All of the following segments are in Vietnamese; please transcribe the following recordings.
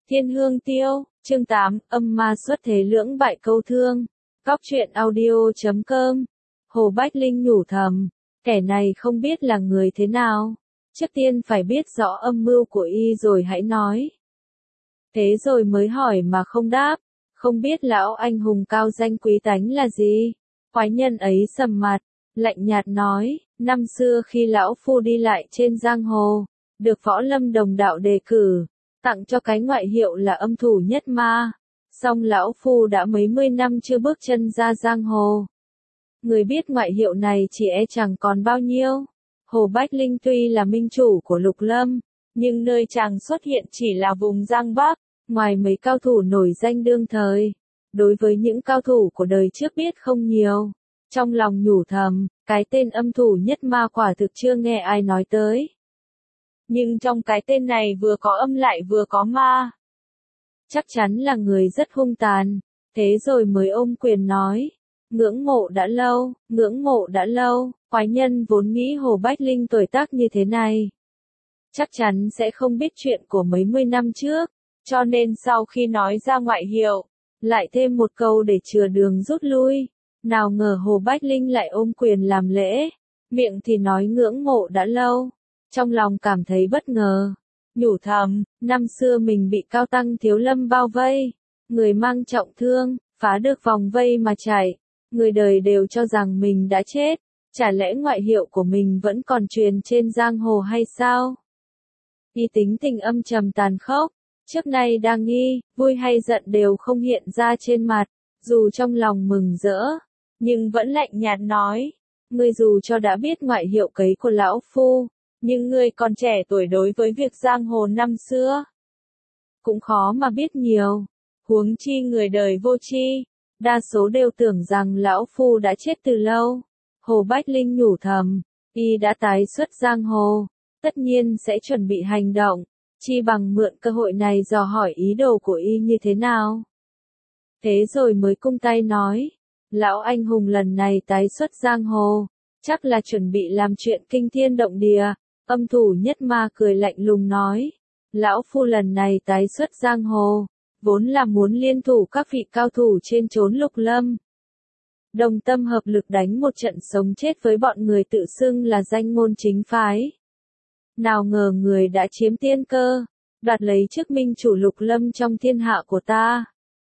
Thiên Hương Tiêu, chương 8, âm ma xuất thế lưỡng bại câu thương. Góc truyện audio.com. Hồ Bách Linh nhủ thầm, kẻ này không biết là người thế nào. Trước tiên phải biết rõ âm mưu của y rồi hãy nói. Thế rồi mới hỏi mà không đáp, không biết lão anh hùng cao danh quý tánh là gì. Quái nhân ấy sầm mặt, lạnh nhạt nói, năm xưa khi lão phu đi lại trên giang hồ, được võ lâm đồng đạo đề cử, tặng cho cái ngoại hiệu là âm thủ nhất ma. Song lão phu đã mấy mươi năm chưa bước chân ra giang hồ. Người biết ngoại hiệu này chỉ e chẳng còn bao nhiêu. Hồ Bách Linh tuy là minh chủ của Lục Lâm, nhưng nơi chàng xuất hiện chỉ là vùng Giang Bắc, ngoài mấy cao thủ nổi danh đương thời. Đối với những cao thủ của đời trước biết không nhiều. Trong lòng nhủ thầm, cái tên âm thủ nhất ma quả thực chưa nghe ai nói tới. Nhưng trong cái tên này vừa có âm lại vừa có ma. Chắc chắn là người rất hung tàn. Thế rồi mới ôm quyền nói, ngưỡng mộ đã lâu, ngưỡng mộ đã lâu. Quái nhân vốn nghĩ Hồ Bách Linh tuổi tác như thế này, chắc chắn sẽ không biết chuyện của mấy mươi năm trước, cho nên sau khi nói ra ngoại hiệu, lại thêm một câu để chừa đường rút lui. Nào ngờ Hồ Bách Linh lại ôm quyền làm lễ, miệng thì nói ngưỡng mộ đã lâu, trong lòng cảm thấy bất ngờ, nhủ thầm, năm xưa mình bị Cao Tăng Thiếu Lâm bao vây, người mang trọng thương, phá được vòng vây mà chạy, người đời đều cho rằng mình đã chết, chả lẽ ngoại hiệu của mình vẫn còn truyền trên giang hồ hay sao? Y tính tình âm trầm tàn khốc, trước nay đang nghi, vui hay giận đều không hiện ra trên mặt, dù trong lòng mừng rỡ, nhưng vẫn lạnh nhạt nói, ngươi dù cho đã biết ngoại hiệu cấy của lão phu, nhưng ngươi còn trẻ tuổi, đối với việc giang hồ năm xưa cũng khó mà biết nhiều, huống chi người đời vô tri, đa số đều tưởng rằng lão phu đã chết từ lâu. Hồ Bách Linh nhủ thầm, y đã tái xuất giang hồ, tất nhiên sẽ chuẩn bị hành động, chi bằng mượn cơ hội này dò hỏi ý đồ của y như thế nào. Thế rồi mới cung tay nói, lão anh hùng lần này tái xuất giang hồ, chắc là chuẩn bị làm chuyện kinh thiên động địa. Âm thủ nhất ma cười lạnh lùng nói, lão phu lần này tái xuất giang hồ, vốn là muốn liên thủ các vị cao thủ trên chốn Lục Lâm, đồng tâm hợp lực đánh một trận sống chết với bọn người tự xưng là danh môn chính phái. Nào ngờ người đã chiếm tiên cơ, đoạt lấy chức minh chủ Lục Lâm trong thiên hạ của ta.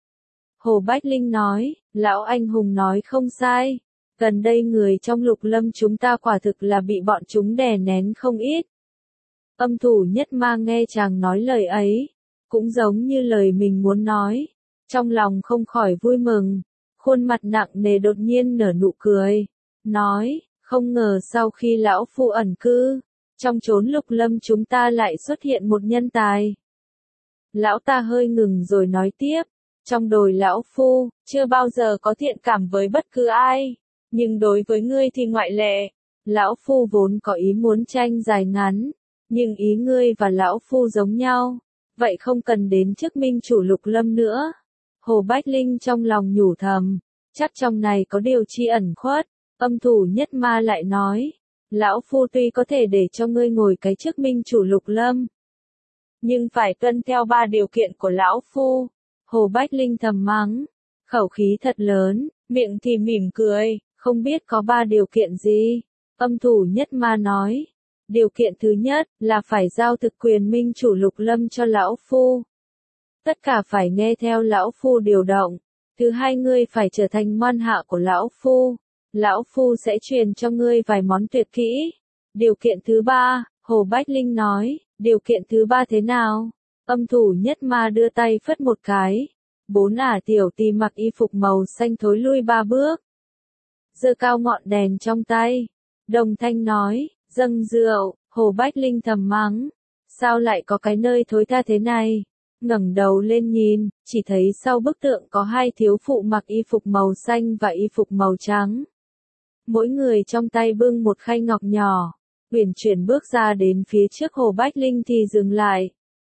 Hồ Bách Linh nói, lão anh hùng nói không sai, gần đây người trong Lục Lâm chúng ta quả thực là bị bọn chúng đè nén không ít. Âm thủ nhất ma nghe chàng nói lời ấy, cũng giống như lời mình muốn nói, trong lòng không khỏi vui mừng. Khuôn mặt nặng nề đột nhiên nở nụ cười, nói, không ngờ sau khi lão phu ẩn cư, trong chốn Lục Lâm chúng ta lại xuất hiện một nhân tài. Lão ta hơi ngừng rồi nói tiếp, trong đồi lão phu, chưa bao giờ có thiện cảm với bất cứ ai, nhưng đối với ngươi thì ngoại lệ. Lão phu vốn có ý muốn tranh dài ngắn, nhưng ý ngươi và lão phu giống nhau, vậy không cần đến chức minh chủ Lục Lâm nữa. Hồ Bách Linh trong lòng nhủ thầm, chắc trong này có điều chi ẩn khuất. Âm thủ nhất ma lại nói, lão phu tuy có thể để cho ngươi ngồi cái chức minh chủ Lục Lâm, nhưng phải tuân theo 3 điều kiện của lão phu. Hồ Bách Linh thầm mắng, khẩu khí thật lớn, miệng thì mỉm cười, không biết có 3 điều kiện gì. Âm thủ nhất ma nói, điều kiện thứ nhất là phải giao thực quyền minh chủ Lục Lâm cho lão phu. Tất cả phải nghe theo lão phu điều động. Thứ hai, ngươi phải trở thành môn hạ của lão phu. Lão phu sẽ truyền cho ngươi vài món tuyệt kỹ. Điều kiện thứ ba, Hồ Bách Linh nói, điều kiện thứ ba thế nào? Âm thủ nhất ma đưa tay phất một cái. 4 ả tiểu tỳ mặc y phục màu xanh thối lui 3 bước. Giơ cao ngọn đèn trong tay. Đồng thanh nói, dâng rượu. Hồ Bách Linh thầm mắng, sao lại có cái nơi thối tha thế này? Ngẩng đầu lên nhìn, chỉ thấy sau bức tượng có 2 thiếu phụ mặc y phục màu xanh và y phục màu trắng. Mỗi người trong tay bưng một khay ngọc nhỏ, uyển chuyển bước ra đến phía trước Hồ Bách Linh thì dừng lại.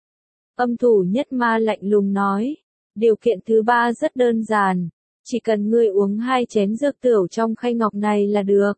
Âm thủ nhất ma lạnh lùng nói, điều kiện thứ ba rất đơn giản, chỉ cần ngươi uống 2 chén dược tửu trong khay ngọc này là được.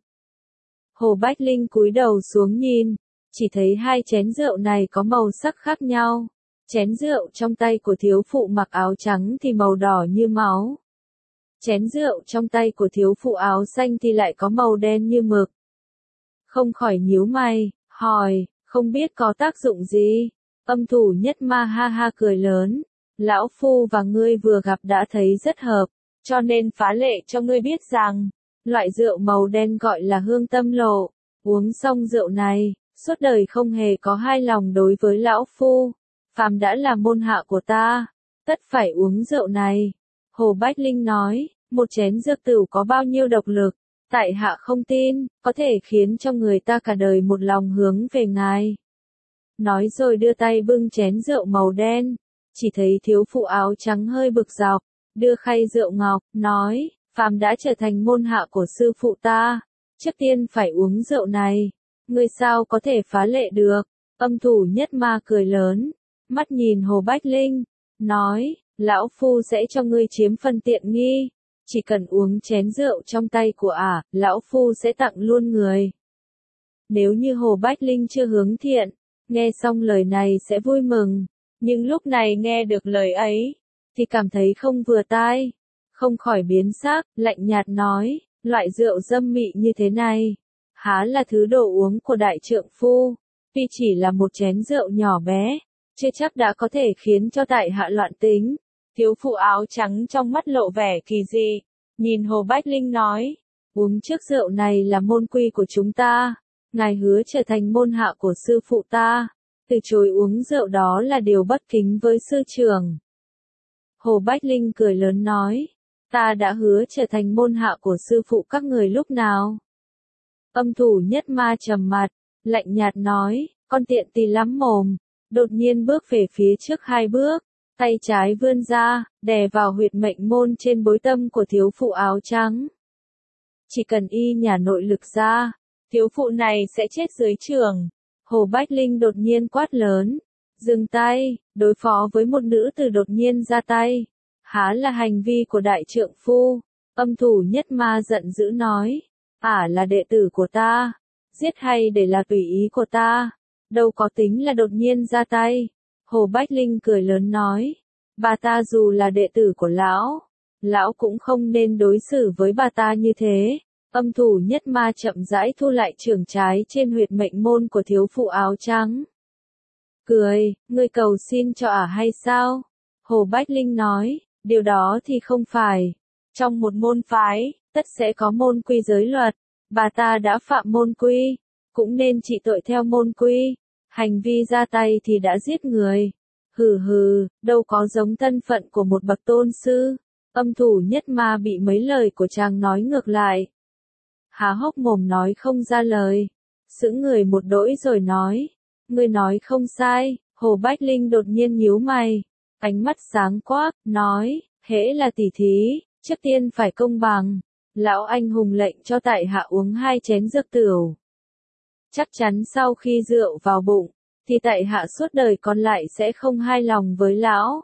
Hồ Bách Linh cúi đầu xuống nhìn, chỉ thấy 2 chén rượu này có màu sắc khác nhau. Chén rượu trong tay của thiếu phụ mặc áo trắng thì màu đỏ như máu. Chén rượu trong tay của thiếu phụ áo xanh thì lại có màu đen như mực. Không khỏi nhíu mày, hỏi, không biết có tác dụng gì? Âm thủ nhất ma ha ha cười lớn. Lão phu và ngươi vừa gặp đã thấy rất hợp, cho nên phá lệ cho ngươi biết rằng, loại rượu màu đen gọi là hương tâm lộ. Uống xong rượu này, suốt đời không hề có hai lòng đối với lão phu. Phàm đã là môn hạ của ta, tất phải uống rượu này. Hồ Bách Linh nói, một chén dược tửu có bao nhiêu độc lực, tại hạ không tin, có thể khiến cho người ta cả đời một lòng hướng về ngài. Nói rồi đưa tay bưng chén rượu màu đen, chỉ thấy thiếu phụ áo trắng hơi bực dọc, đưa khay rượu ngọc, nói, phàm đã trở thành môn hạ của sư phụ ta, trước tiên phải uống rượu này, ngươi sao có thể phá lệ được? Âm thủ nhất ma cười lớn, mắt nhìn Hồ Bách Linh, nói, lão phu sẽ cho ngươi chiếm phần tiện nghi, chỉ cần uống chén rượu trong tay của lão phu sẽ tặng luôn người. Nếu như Hồ Bách Linh chưa hướng thiện, nghe xong lời này sẽ vui mừng, nhưng lúc này nghe được lời ấy, thì cảm thấy không vừa tai, không khỏi biến sắc, lạnh nhạt nói, loại rượu dâm mị như thế này, há là thứ đồ uống của đại trượng phu, tuy chỉ là một chén rượu nhỏ bé, chưa chắc đã có thể khiến cho tại hạ loạn tính. Thiếu phụ áo trắng trong mắt lộ vẻ kỳ dị, nhìn Hồ Bách Linh nói, uống trước rượu này là môn quy của chúng ta, ngài hứa trở thành môn hạ của sư phụ ta, từ chối uống rượu đó là điều bất kính với sư trưởng. Hồ Bách Linh cười lớn nói, ta đã hứa trở thành môn hạ của sư phụ các người lúc nào? Âm thủ nhất ma trầm mặt, lạnh nhạt nói, con tiện tì lắm mồm, đột nhiên bước về phía trước 2 bước, tay trái vươn ra, đè vào huyệt mệnh môn trên bối tâm của thiếu phụ áo trắng. Chỉ cần y nhả nội lực ra, thiếu phụ này sẽ chết dưới trường. Hồ Bách Linh đột nhiên quát lớn, dừng tay, đối phó với một nữ tử đột nhiên ra tay, há là hành vi của đại trượng phu. Âm thủ nhất ma giận dữ nói, là đệ tử của ta, giết hay để là tùy ý của ta, đâu có tính là đột nhiên ra tay. Hồ Bách Linh cười lớn nói, bà ta dù là đệ tử của lão cũng không nên đối xử với bà ta như thế. Âm thủ nhất ma chậm rãi thu lại chưởng trái trên huyệt mệnh môn của thiếu phụ áo trắng. Cười, ngươi cầu xin cho hay sao? Hồ Bách Linh nói, điều đó thì không phải. Trong một môn phái, tất sẽ có môn quy giới luật. Bà ta đã phạm môn quy, cũng nên trị tội theo môn quy. Hành vi ra tay thì đã giết người. Hừ hừ, đâu có giống thân phận của một bậc tôn sư. Âm thủ nhất ma bị mấy lời của chàng nói ngược lại. Há hốc mồm nói không ra lời. Sững người một đỗi rồi nói. Ngươi nói không sai. Hồ Bách Linh đột nhiên nhíu mày. Ánh mắt sáng quắc, nói. Hễ là tỷ thí, trước tiên phải công bằng. Lão anh hùng lệnh cho tại hạ uống 2 chén dược tửu. Chắc chắn sau khi rượu vào bụng, thì tại hạ suốt đời còn lại sẽ không hài lòng với lão.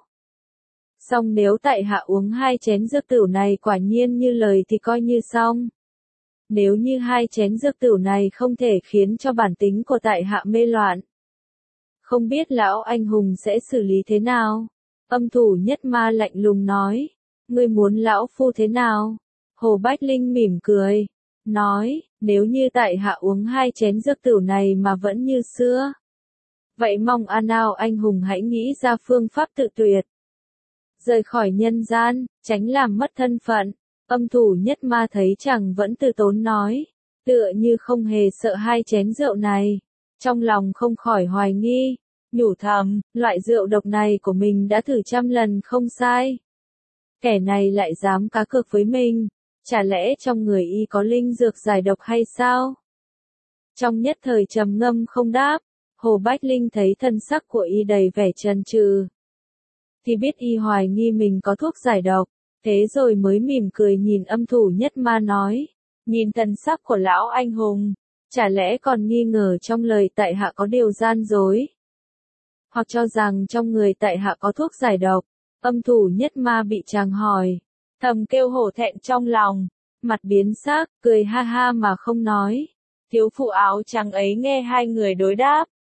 Song nếu tại hạ uống 2 chén dược tửu này quả nhiên như lời thì coi như xong. Nếu như 2 chén dược tửu này không thể khiến cho bản tính của tại hạ mê loạn, không biết lão anh hùng sẽ xử lý thế nào? Âm thủ nhất ma lạnh lùng nói, ngươi muốn lão phu thế nào? Hồ Bách Linh mỉm cười, nói, nếu như tại hạ uống 2 chén dược tửu này mà vẫn như xưa, vậy mong nào anh hùng hãy nghĩ ra phương pháp tự tuyệt, rời khỏi nhân gian, tránh làm mất thân phận. Âm thủ nhất ma thấy chàng vẫn từ tốn nói, tựa như không hề sợ 2 chén rượu này, trong lòng không khỏi hoài nghi, nhủ thầm, loại rượu độc này của mình đã thử trăm lần không sai. Kẻ này lại dám cá cược với mình, chả lẽ trong người y có linh dược giải độc hay sao? Trong nhất thời trầm ngâm không đáp, Hồ Bách Linh thấy thân sắc của y đầy vẻ chần chừ, thì biết y hoài nghi mình có thuốc giải độc, thế rồi mới mỉm cười nhìn âm thủ nhất ma nói, nhìn thần sắc của lão anh hùng, chả lẽ còn nghi ngờ trong lời tại hạ có điều gian dối, hoặc cho rằng trong người tại hạ có thuốc giải độc. Âm thủ nhất ma bị chàng hỏi, thầm kêu hổ thẹn trong lòng, mặt biến sắc, cười ha ha mà không nói. Thiếu phụ áo trắng ấy nghe 2 người đối đáp,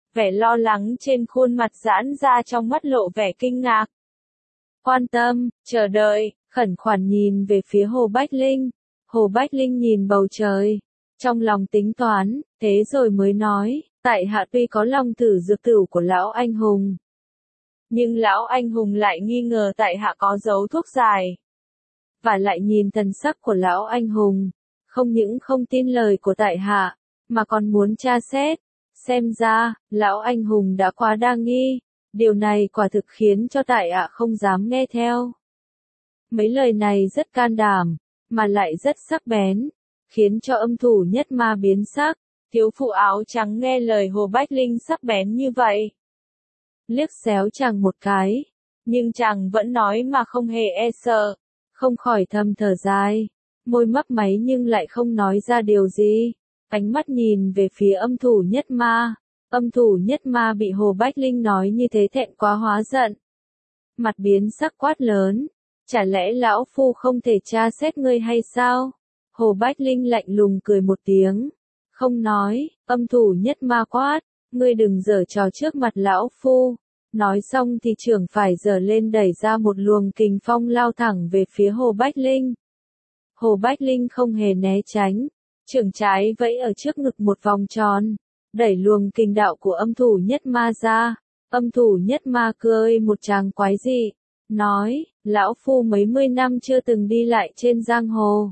Vẻ lo lắng trên khuôn mặt giãn ra, trong mắt lộ vẻ kinh ngạc. Quan tâm, chờ đợi, khẩn khoản nhìn về phía Hồ Bách Linh. Hồ Bách Linh nhìn bầu trời, trong lòng tính toán, thế rồi mới nói, tại hạ tuy có lòng thử dược tửu của lão anh hùng, nhưng lão anh hùng lại nghi ngờ tại hạ có giấu thuốc giải. Và lại nhìn thần sắc của lão anh hùng, không những không tin lời của tại hạ, mà còn muốn tra xét. Xem ra, lão anh hùng đã quá đa nghi, điều này quả thực khiến cho tại hạ không dám nghe theo. Mấy lời này rất can đảm, mà lại rất sắc bén, khiến cho âm thủ nhất ma biến sắc. Thiếu phụ áo trắng nghe lời Hồ Bách Linh sắc bén như vậy, liếc xéo chàng một cái, nhưng chàng vẫn nói mà không hề e sợ, không khỏi thầm thở dài, môi mấp máy nhưng lại không nói ra điều gì. Ánh mắt nhìn về phía âm thủ nhất ma. Âm thủ nhất ma bị Hồ Bách Linh nói như thế thẹn quá hóa giận. Mặt biến sắc quát lớn. Chả lẽ lão phu không thể tra xét ngươi hay sao? Hồ Bách Linh lạnh lùng cười một tiếng. Không nói, âm thủ nhất ma quát. Ngươi đừng giở trò trước mặt lão phu. Nói xong thì trưởng phải giở lên đẩy ra một luồng kình phong lao thẳng về phía Hồ Bách Linh. Hồ Bách Linh không hề né tránh. Trưởng trái vẫy ở trước ngực một vòng tròn, đẩy luồng kình đạo của âm thủ nhất ma ra. Âm thủ nhất ma cười một tràng quái dị, nói, lão phu mấy mươi năm chưa từng đi lại trên giang hồ.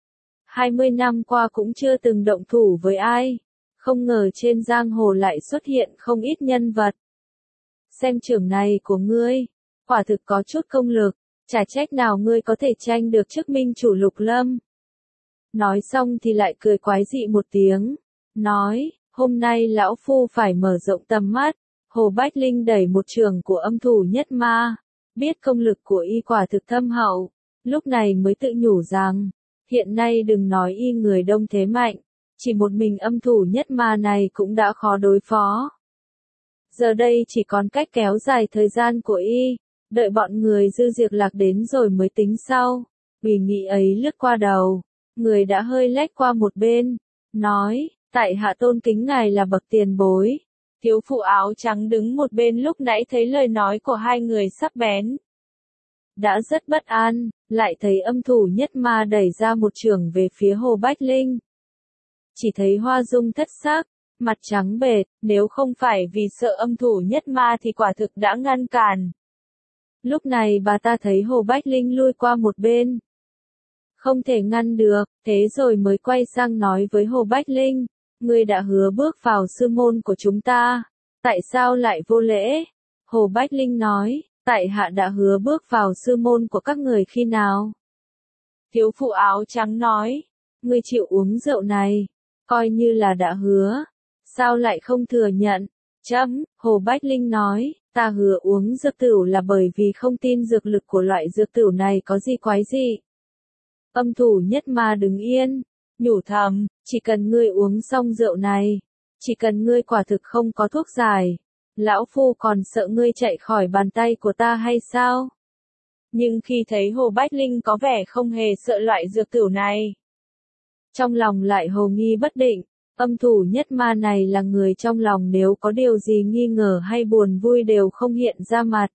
20 năm qua cũng chưa từng động thủ với ai, không ngờ trên giang hồ lại xuất hiện không ít nhân vật. Xem trưởng này của ngươi, quả thực có chút công lực, chả trách nào ngươi có thể tranh được chức minh chủ Lục Lâm. Nói xong thì lại cười quái dị một tiếng, nói, hôm nay lão phu phải mở rộng tầm mắt. Hồ Bách Linh đẩy một trường của âm thủ nhất ma, biết công lực của y quả thực thâm hậu, lúc này mới tự nhủ rằng, hiện nay đừng nói y người đông thế mạnh, chỉ một mình âm thủ nhất ma này cũng đã khó đối phó. Giờ đây chỉ còn cách kéo dài thời gian của y, đợi bọn người Dư Diệp Lạc đến rồi mới tính sau. Ủy nghĩ ấy lướt qua đầu. Người đã hơi lách qua một bên, nói, tại hạ tôn kính ngài là bậc tiền bối. Thiếu phụ áo trắng đứng một bên lúc nãy thấy lời nói của hai người sắc bén, đã rất bất an, lại thấy âm thủ nhất ma đẩy ra một chưởng về phía Hồ Bách Linh. Chỉ thấy Hoa Dung thất sắc, mặt trắng bệch, nếu không phải vì sợ âm thủ nhất ma thì quả thực đã ngăn cản. Lúc này bà ta thấy Hồ Bách Linh lui qua một bên, không thể ngăn được, thế rồi mới quay sang nói với Hồ Bách Linh, ngươi đã hứa bước vào sư môn của chúng ta, tại sao lại vô lễ? Hồ Bách Linh nói, tại hạ đã hứa bước vào sư môn của các người khi nào? Thiếu phụ áo trắng nói, ngươi chịu uống rượu này, coi như là đã hứa, sao lại không thừa nhận? Hồ Bách Linh nói, ta hứa uống dược tửu là bởi vì không tin dược lực của loại dược tửu này có gì quái dị. Âm thủ nhất ma đứng yên, nhủ thầm, chỉ cần ngươi uống xong rượu này, chỉ cần ngươi quả thực không có thuốc giải, lão phu còn sợ ngươi chạy khỏi bàn tay của ta hay sao? Nhưng khi thấy Hồ Bách Linh có vẻ không hề sợ loại dược tửu này, trong lòng lại hồ nghi bất định, âm thủ nhất ma này là người trong lòng nếu có điều gì nghi ngờ hay buồn vui đều không hiện ra mặt.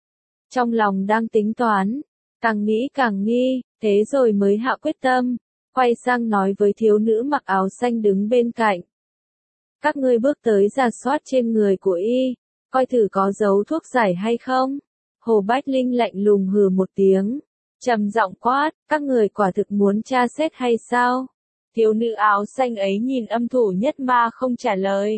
Trong lòng đang tính toán, càng nghĩ càng nghi, thế rồi mới hạ quyết tâm, quay sang nói với thiếu nữ mặc áo xanh đứng bên cạnh. Các ngươi bước tới rà soát trên người của y, coi thử có dấu thuốc giải hay không? Hồ Bách Linh lạnh lùng hừ một tiếng, trầm giọng quát, các người quả thực muốn tra xét hay sao? Thiếu nữ áo xanh ấy nhìn âm thủ nhất ma không trả lời.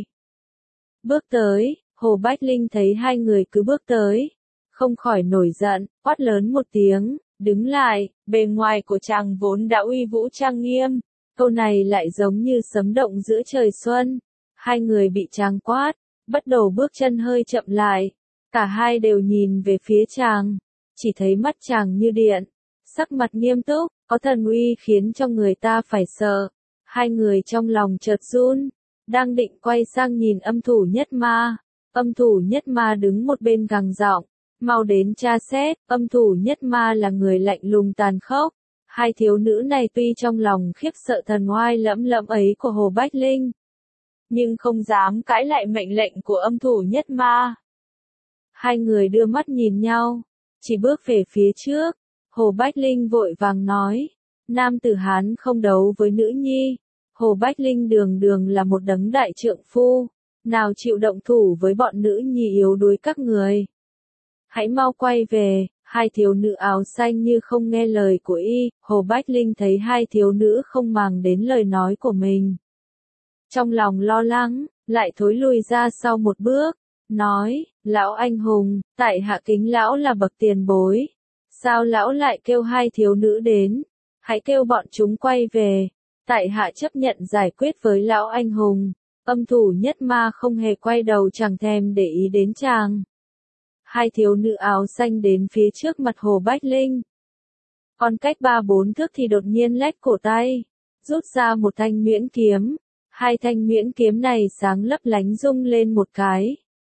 Bước tới, Hồ Bách Linh thấy hai người cứ bước tới, không khỏi nổi giận, quát lớn một tiếng, đứng lại, bề ngoài của chàng vốn đã uy vũ trang nghiêm, câu này lại giống như sấm động giữa trời xuân. Hai người bị chàng quát, bắt đầu bước chân hơi chậm lại, cả hai đều nhìn về phía chàng, chỉ thấy mắt chàng như điện, sắc mặt nghiêm túc, có thần uy khiến cho người ta phải sợ. Hai người trong lòng chợt run, đang định quay sang nhìn âm thủ nhất ma. Âm thủ nhất ma đứng một bên gằn giọng, mau đến tra xét. Âm thủ nhất ma là người lạnh lùng tàn khốc. Hai thiếu nữ này tuy trong lòng khiếp sợ thần oai lẫm lẫm ấy của Hồ Bách Linh, nhưng không dám cãi lại mệnh lệnh của âm thủ nhất ma. Hai người đưa mắt nhìn nhau, chỉ bước về phía trước. Hồ Bách Linh vội vàng nói, nam tử Hán không đấu với nữ nhi. Hồ Bách Linh đường đường là một đấng đại trượng phu, nào chịu động thủ với bọn nữ nhi yếu đuối các người. Hãy mau quay về. Hai thiếu nữ áo xanh như không nghe lời của y. Hồ Bách Linh thấy hai thiếu nữ không màng đến lời nói của mình. Trong lòng lo lắng, lại thối lùi ra sau một bước, nói, lão anh hùng, tại hạ kính lão là bậc tiền bối. Sao lão lại kêu hai thiếu nữ đến? Hãy kêu bọn chúng quay về. Tại hạ chấp nhận giải quyết với lão anh hùng. Âm thủ nhất ma không hề quay đầu, chẳng thèm để ý đến chàng. Hai thiếu nữ áo xanh đến phía trước mặt Hồ Bách Linh. Còn cách 3-4 thước thì đột nhiên lách cổ tay, rút ra một thanh nhuyễn kiếm. Hai thanh nhuyễn kiếm này sáng lấp lánh rung lên một cái.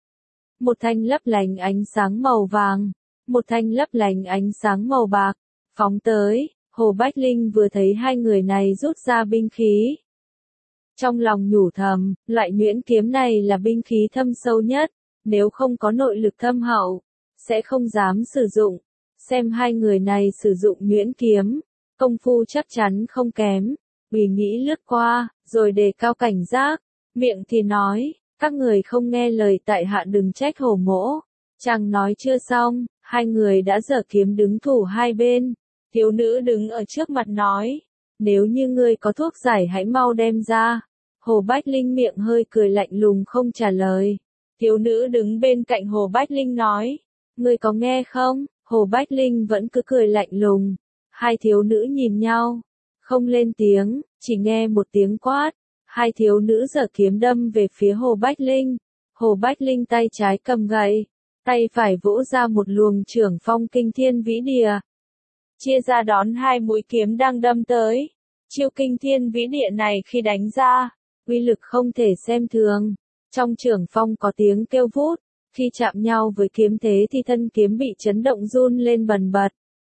Một thanh lấp lánh ánh sáng màu vàng, một thanh lấp lánh ánh sáng màu bạc, phóng tới. Hồ Bách Linh vừa thấy hai người này rút ra binh khí. Trong lòng nhủ thầm, loại nhuyễn kiếm này là binh khí thâm sâu nhất. Nếu không có nội lực thâm hậu, sẽ không dám sử dụng. Xem hai người này sử dụng nhuyễn kiếm, công phu chắc chắn không kém. Ủy nghĩ lướt qua, rồi đề cao cảnh giác, miệng thì nói, các người không nghe lời tại hạ đừng trách Hồ mỗ. Chàng nói chưa xong, hai người đã giở kiếm đứng thủ hai bên. Thiếu nữ đứng ở trước mặt nói, nếu như ngươi có thuốc giải hãy mau đem ra. Hồ Bách Linh miệng hơi cười lạnh lùng không trả lời. Thiếu nữ đứng bên cạnh Hồ Bách Linh nói, ngươi có nghe không? Hồ Bách Linh vẫn cứ cười lạnh lùng. Hai thiếu nữ nhìn nhau, không lên tiếng, chỉ nghe một tiếng quát. Hai thiếu nữ giở kiếm đâm về phía Hồ Bách Linh. Hồ Bách Linh tay trái cầm gậy, tay phải vỗ ra một luồng chưởng phong kinh thiên vĩ địa. Chia ra đón hai mũi kiếm đang đâm tới. Chiêu kinh thiên vĩ địa này khi đánh ra, uy lực không thể xem thường. Trong chưởng phong có tiếng kêu vút, khi chạm nhau với kiếm thế thì thân kiếm bị chấn động run lên bần bật.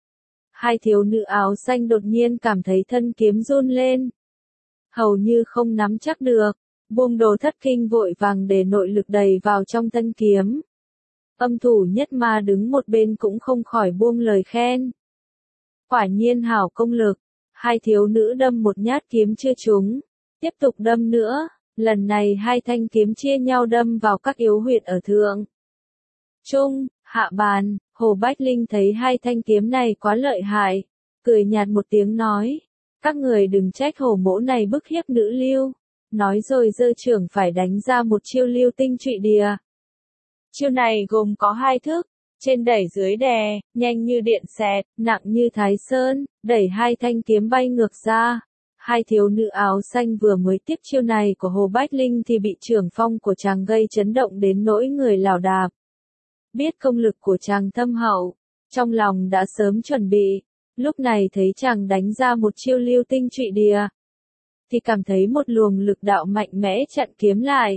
Hai thiếu nữ áo xanh đột nhiên cảm thấy thân kiếm run lên. Hầu như không nắm chắc được, buông đồ thất kinh vội vàng để nội lực đầy vào trong thân kiếm. Âm thủ nhất ma đứng một bên cũng không khỏi buông lời khen. Quả nhiên hảo công lực. Hai thiếu nữ đâm một nhát kiếm chưa trúng, tiếp tục đâm nữa. Lần này hai thanh kiếm chia nhau đâm vào các yếu huyệt ở thượng, trung, hạ bàn. Hồ Bách Linh thấy hai thanh kiếm này quá lợi hại, cười nhạt một tiếng nói, các người đừng trách Hồ mỗ này bức hiếp nữ lưu. Nói rồi giơ chưởng phải đánh ra một chiêu lưu tinh trụy địa. Chiêu này gồm có hai thức, trên đẩy dưới đè, nhanh như điện xẹt, nặng như thái sơn, đẩy hai thanh kiếm bay ngược ra. Hai thiếu nữ áo xanh vừa mới tiếp chiêu này của Hồ Bách Linh thì bị chưởng phong của chàng gây chấn động đến nỗi người lảo đảo. Biết công lực của chàng thâm hậu, trong lòng đã sớm chuẩn bị, lúc này thấy chàng đánh ra một chiêu lưu tinh trụy địa, thì cảm thấy một luồng lực đạo mạnh mẽ chặn kiếm lại.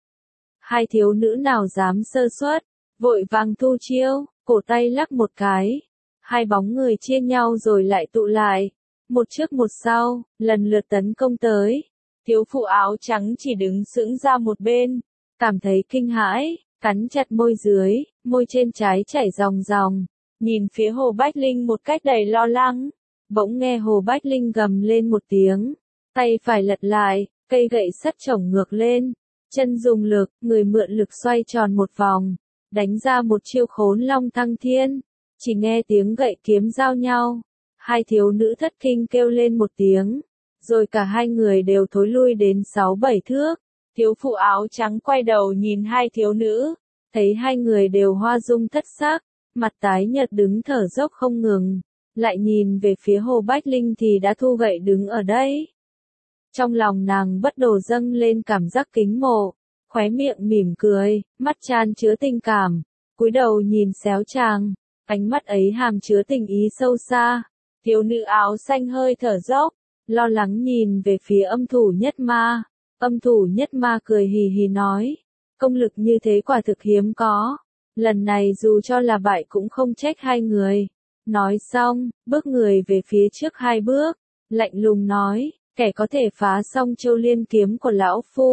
Hai thiếu nữ nào dám sơ suất, vội vàng thu chiêu, cổ tay lắc một cái, hai bóng người chia nhau rồi lại tụ lại. Một trước một sau, lần lượt tấn công tới. Thiếu phụ áo trắng chỉ đứng sững ra một bên, cảm thấy kinh hãi, cắn chặt môi dưới, môi trên trái chảy ròng ròng, nhìn phía Hồ Bách Linh một cách đầy lo lắng. Bỗng nghe Hồ Bách Linh gầm lên một tiếng, tay phải lật lại, cây gậy sắt chổng ngược lên, chân dùng lực, người mượn lực xoay tròn một vòng, đánh ra một chiêu khốn long thăng thiên. Chỉ nghe tiếng gậy kiếm giao nhau. Hai thiếu nữ thất kinh kêu lên một tiếng, rồi cả hai người đều thối lui đến 6-7 thước. Thiếu phụ áo trắng quay đầu nhìn hai thiếu nữ, thấy hai người đều hoa dung thất sắc, mặt tái nhợt đứng thở dốc không ngừng, lại nhìn về phía Hồ Bách Linh thì đã thu gậy đứng ở đây. Trong lòng nàng bất đồ dâng lên cảm giác kính mộ, khóe miệng mỉm cười, mắt chan chứa tình cảm, cúi đầu nhìn xéo chàng, ánh mắt ấy hàm chứa tình ý sâu xa. Thiếu nữ áo xanh hơi thở dốc, lo lắng nhìn về phía âm thủ nhất ma. Âm thủ nhất ma cười hì hì nói, công lực như thế quả thực hiếm có. Lần này dù cho là bại cũng không trách hai người. Nói xong, bước người về phía trước 2 bước, lạnh lùng nói, kẻ có thể phá xong Châu Liên kiếm của lão phu,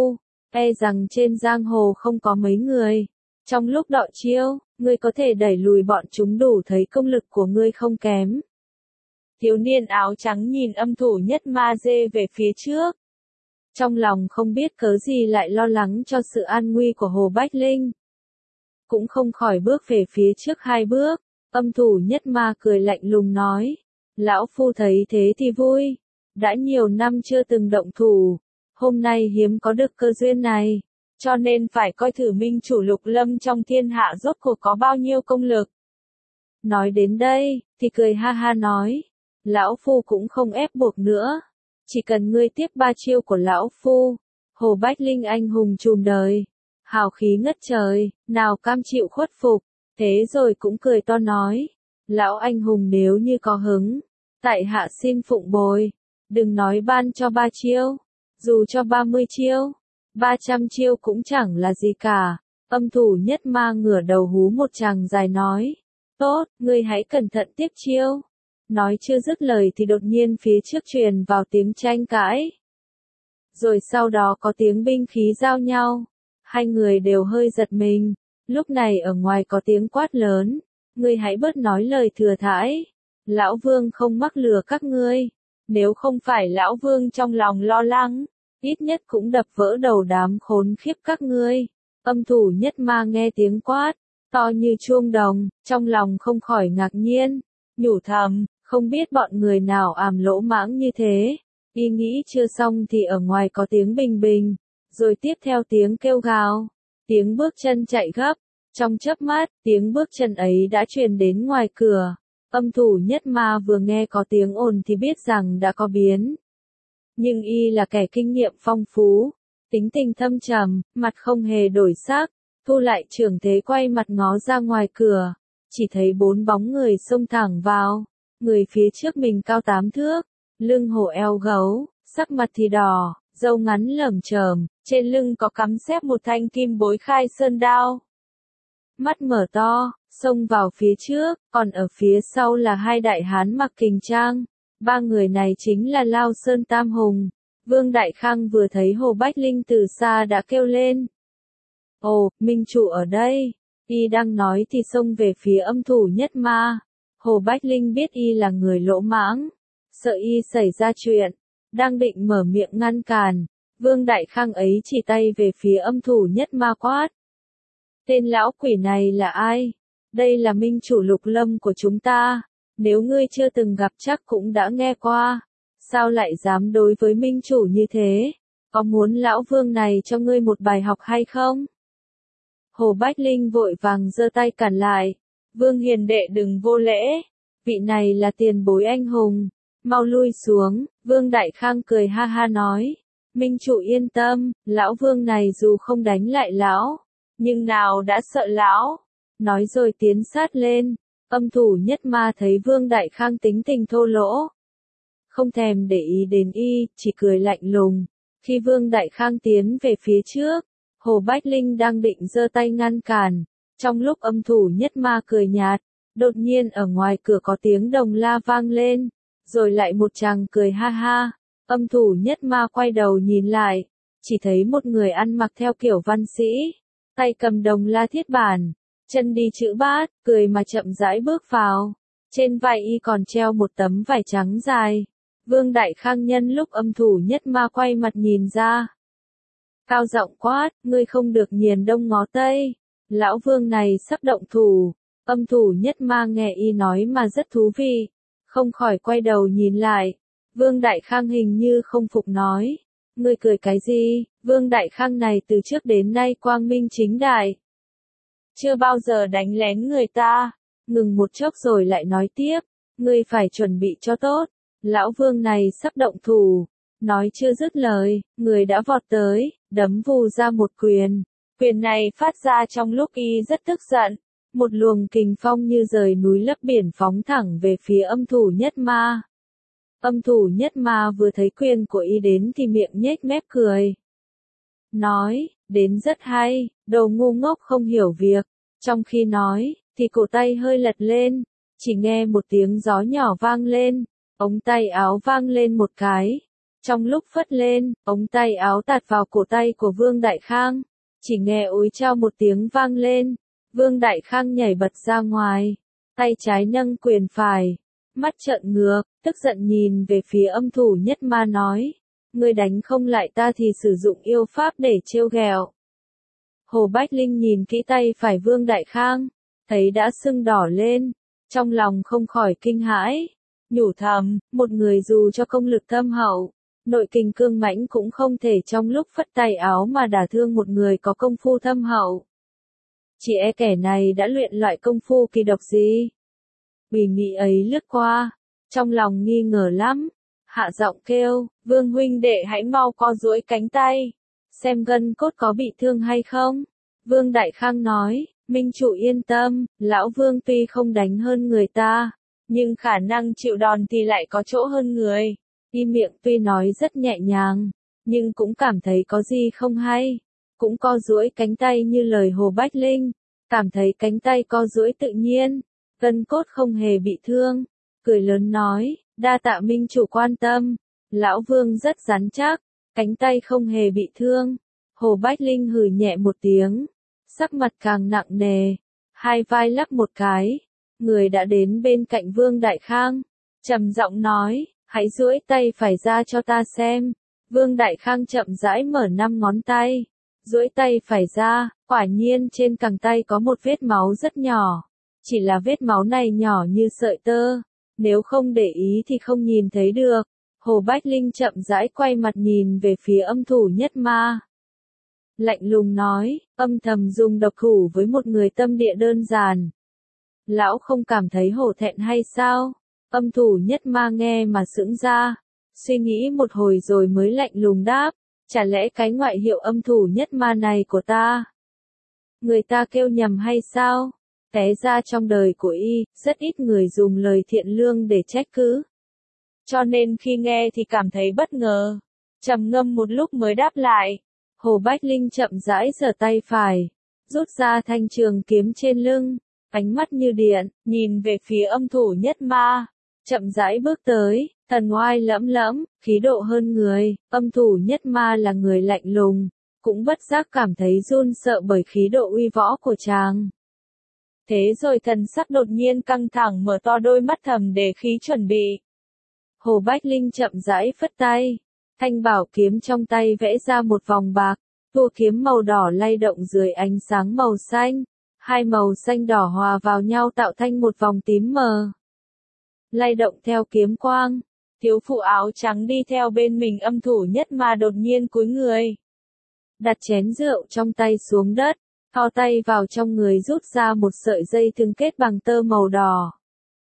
e rằng trên giang hồ không có mấy người. Trong lúc đọ chiêu, ngươi có thể đẩy lùi bọn chúng đủ thấy công lực của ngươi không kém. Thiếu niên áo trắng nhìn Âm Thủ Nhất Ma dê về phía trước. Trong lòng không biết cớ gì lại lo lắng cho sự an nguy của Hồ Bách Linh. Cũng không khỏi bước về phía trước 2 bước. Âm Thủ Nhất Ma cười lạnh lùng nói. Lão phu thấy thế thì vui. Đã nhiều năm chưa từng động thủ. Hôm nay hiếm có được cơ duyên này. Cho nên phải coi thử minh chủ Lục Lâm trong thiên hạ rốt cuộc có bao nhiêu công lực. Nói đến đây, thì cười ha ha nói. Lão phu cũng không ép buộc nữa. Chỉ cần ngươi tiếp 3 chiêu của lão phu. Hồ Bách Linh anh hùng trùm đời. Hào khí ngất trời, nào cam chịu khuất phục. Thế rồi cũng cười to nói. Lão anh hùng nếu như có hứng. Tại hạ xin phụng bồi. Đừng nói ban cho 3 chiêu. Dù cho 30 chiêu. 300 chiêu cũng chẳng là gì cả. Âm Thủ Nhất Ma ngửa đầu hú một tràng dài nói. Tốt, ngươi hãy cẩn thận tiếp chiêu. Nói chưa dứt lời thì đột nhiên phía trước truyền vào tiếng tranh cãi. Rồi sau đó có tiếng binh khí giao nhau. Hai người đều hơi giật mình. Lúc này ở ngoài có tiếng quát lớn. Ngươi hãy bớt nói lời thừa thãi. Lão Vương không mắc lừa các ngươi. Nếu không phải Lão Vương trong lòng lo lắng, ít nhất cũng đập vỡ đầu đám khốn khiếp các ngươi. Âm Thủ Nhất Ma nghe tiếng quát, to như chuông đồng, trong lòng không khỏi ngạc nhiên. Nhủ thầm, không biết bọn người nào lỗ mãng như thế. Y nghĩ chưa xong thì ở ngoài có tiếng bình bình. Rồi tiếp theo tiếng kêu gào. Tiếng bước chân chạy gấp. Trong chớp mắt, tiếng bước chân ấy đã truyền đến ngoài cửa. Âm Thủ Nhất Ma vừa nghe có tiếng ồn thì biết rằng đã có biến. Nhưng y là kẻ kinh nghiệm phong phú, tính tình thâm trầm, mặt không hề đổi sắc, thu lại trường thế quay mặt ngó ra ngoài cửa, chỉ thấy 4 bóng người xông thẳng vào, người phía trước mình cao 8 thước, lưng hổ eo gấu, sắc mặt thì đỏ, râu ngắn lởm chởm, trên lưng có cắm xếp một thanh kim bối khai sơn đao. Mắt mở to, xông vào phía trước, còn ở phía sau là 2 đại hán mặc kình trang. 3 người này chính là Lao Sơn Tam Hùng. Vương Đại Khang vừa thấy Hồ Bách Linh từ xa đã kêu lên. Ồ, minh chủ ở đây. Y đang nói thì xông về phía Âm Thủ Nhất Ma. Hồ Bách Linh biết y là người lỗ mãng. Sợ y xảy ra chuyện. Đang định mở miệng ngăn cản. Vương Đại Khang ấy chỉ tay về phía Âm Thủ Nhất Ma quát. Tên lão quỷ này là ai? Đây là minh chủ Lục Lâm của chúng ta. Nếu ngươi chưa từng gặp chắc cũng đã nghe qua. Sao lại dám đối với minh chủ như thế? Có muốn lão vương này cho ngươi một bài học hay không? Hồ Bách Linh vội vàng giơ tay cản lại. Vương hiền đệ đừng vô lễ. Vị này là tiền bối anh hùng. Mau lui xuống. Vương Đại Khang cười ha ha nói. Minh chủ yên tâm, lão vương này dù không đánh lại lão, nhưng nào đã sợ lão. Nói rồi tiến sát lên. Âm Thủ Nhất Ma thấy Vương Đại Khang tính tình thô lỗ, không thèm để ý đến y, chỉ cười lạnh lùng. Khi Vương Đại Khang tiến về phía trước, Hồ Bách Linh đang định giơ tay ngăn cản. Trong lúc Âm Thủ Nhất Ma cười nhạt, đột nhiên ở ngoài cửa có tiếng đồng la vang lên, rồi lại một chàng cười ha ha. Âm Thủ Nhất Ma quay đầu nhìn lại, chỉ thấy một người ăn mặc theo kiểu văn sĩ, tay cầm đồng la thiết bản, chân đi chữ bát, cười mà chậm rãi bước vào. Trên vai y còn treo một tấm vải trắng dài. Vương Đại Khang nhân lúc Âm Thủ Nhất Ma quay mặt nhìn ra, cao giọng quát, ngươi không được nhiền đông ngó tây. Lão Vương này sắp động thủ. Âm Thủ Nhất Ma nghe y nói mà rất thú vị, không khỏi quay đầu nhìn lại. Vương Đại Khang hình như không phục nói, ngươi cười cái gì? Vương Đại Khang này từ trước đến nay quang minh chính đại, chưa bao giờ đánh lén người ta. Ngừng một chốc rồi lại nói tiếp, ngươi phải chuẩn bị cho tốt, lão Vương này sắp động thủ. Nói chưa dứt lời, người đã vọt tới, đấm vù ra một quyền. Quyền này phát ra trong lúc y rất tức giận, một luồng kình phong như rời núi lấp biển phóng thẳng về phía Âm Thủ Nhất Ma. Âm Thủ Nhất Ma vừa thấy quyền của y đến thì miệng nhếch mép cười, nói, đến rất hay, đồ ngu ngốc không hiểu việc. Trong khi nói, thì cổ tay hơi lật lên, chỉ nghe một tiếng gió nhỏ vang lên, ống tay áo vang lên một cái, Trong lúc phất lên, ống tay áo tạt vào cổ tay của Vương Đại Khang. Chỉ nghe ối chao một tiếng vang lên. Vương Đại Khang nhảy bật ra ngoài. Tay trái nâng quyền phải. Mắt trợn ngược, tức giận nhìn về phía Âm Thủ Nhất Ma nói. Ngươi đánh không lại ta thì sử dụng yêu pháp để trêu ghẹo. Hồ Bách Linh nhìn kỹ tay phải Vương Đại Khang. Thấy đã sưng đỏ lên. Trong lòng không khỏi kinh hãi. Nhủ thầm, một người dù cho công lực thâm hậu, nội kình cương mãnh cũng không thể trong lúc phất tay áo mà đả thương một người có công phu thâm hậu. Chỉ e kẻ này đã luyện loại công phu kỳ độc gì? Vì nghĩ ấy lướt qua, trong lòng nghi ngờ lắm, hạ giọng kêu, Vương huynh đệ hãy mau co duỗi cánh tay, xem gân cốt có bị thương hay không. Vương Đại Khang nói, Minh chủ yên tâm, lão Vương tuy không đánh hơn người ta, nhưng khả năng chịu đòn thì lại có chỗ hơn người. Y miệng tuy nói rất nhẹ nhàng, nhưng cũng cảm thấy có gì không hay. Cũng co duỗi cánh tay như lời Hồ Bách Linh, cảm thấy cánh tay co duỗi tự nhiên, gân cốt không hề bị thương. Cười lớn nói, đa tạ Minh chủ quan tâm, lão Vương rất rắn chắc, cánh tay không hề bị thương. Hồ Bách Linh hừ nhẹ một tiếng, sắc mặt càng nặng nề, hai vai lắc một cái, người đã đến bên cạnh Vương Đại Khang, trầm giọng nói, hãy duỗi tay phải ra cho ta xem. Vương Đại Khang chậm rãi mở 5 ngón tay, duỗi tay phải ra, quả nhiên trên cẳng tay có một vết máu rất nhỏ. Chỉ là vết máu này nhỏ như sợi tơ, nếu không để ý thì không nhìn thấy được. Hồ Bách Linh chậm rãi quay mặt nhìn về phía Âm Thủ Nhất Ma. Lạnh lùng nói, âm thầm dùng độc thủ với một người tâm địa đơn giản. Lão không cảm thấy hổ thẹn hay sao? Âm Thủ Nhất Ma nghe mà sững ra, suy nghĩ một hồi rồi mới lạnh lùng đáp, chả lẽ cái ngoại hiệu Âm Thủ Nhất Ma này của ta? Người ta kêu nhầm hay sao? Té ra trong đời của y, rất ít người dùng lời thiện lương để trách cứ. Cho nên khi nghe thì cảm thấy bất ngờ. Trầm ngâm một lúc mới đáp lại. Hồ Bách Linh chậm rãi giở tay phải, rút ra thanh trường kiếm trên lưng, ánh mắt như điện, nhìn về phía Âm Thủ Nhất Ma. Chậm rãi bước tới, thần oai lẫm lẫm, khí độ hơn người. Âm Thủ Nhất Ma là người lạnh lùng, cũng bất giác cảm thấy run sợ bởi khí độ uy võ của chàng. Thế rồi thần sắc đột nhiên căng thẳng, mở to đôi mắt thầm để khí chuẩn bị. Hồ Bách Linh chậm rãi phất tay, thanh bảo kiếm trong tay vẽ ra một vòng bạc, tua kiếm màu đỏ lay động dưới ánh sáng màu xanh, hai màu xanh đỏ hòa vào nhau tạo thành một vòng tím mờ. Lay động theo kiếm quang, thiếu phụ áo trắng đi theo bên mình Âm Thủ Nhất Ma đột nhiên cúi người, đặt chén rượu trong tay xuống đất, thò tay vào trong người rút ra một sợi dây thừng kết bằng tơ màu đỏ.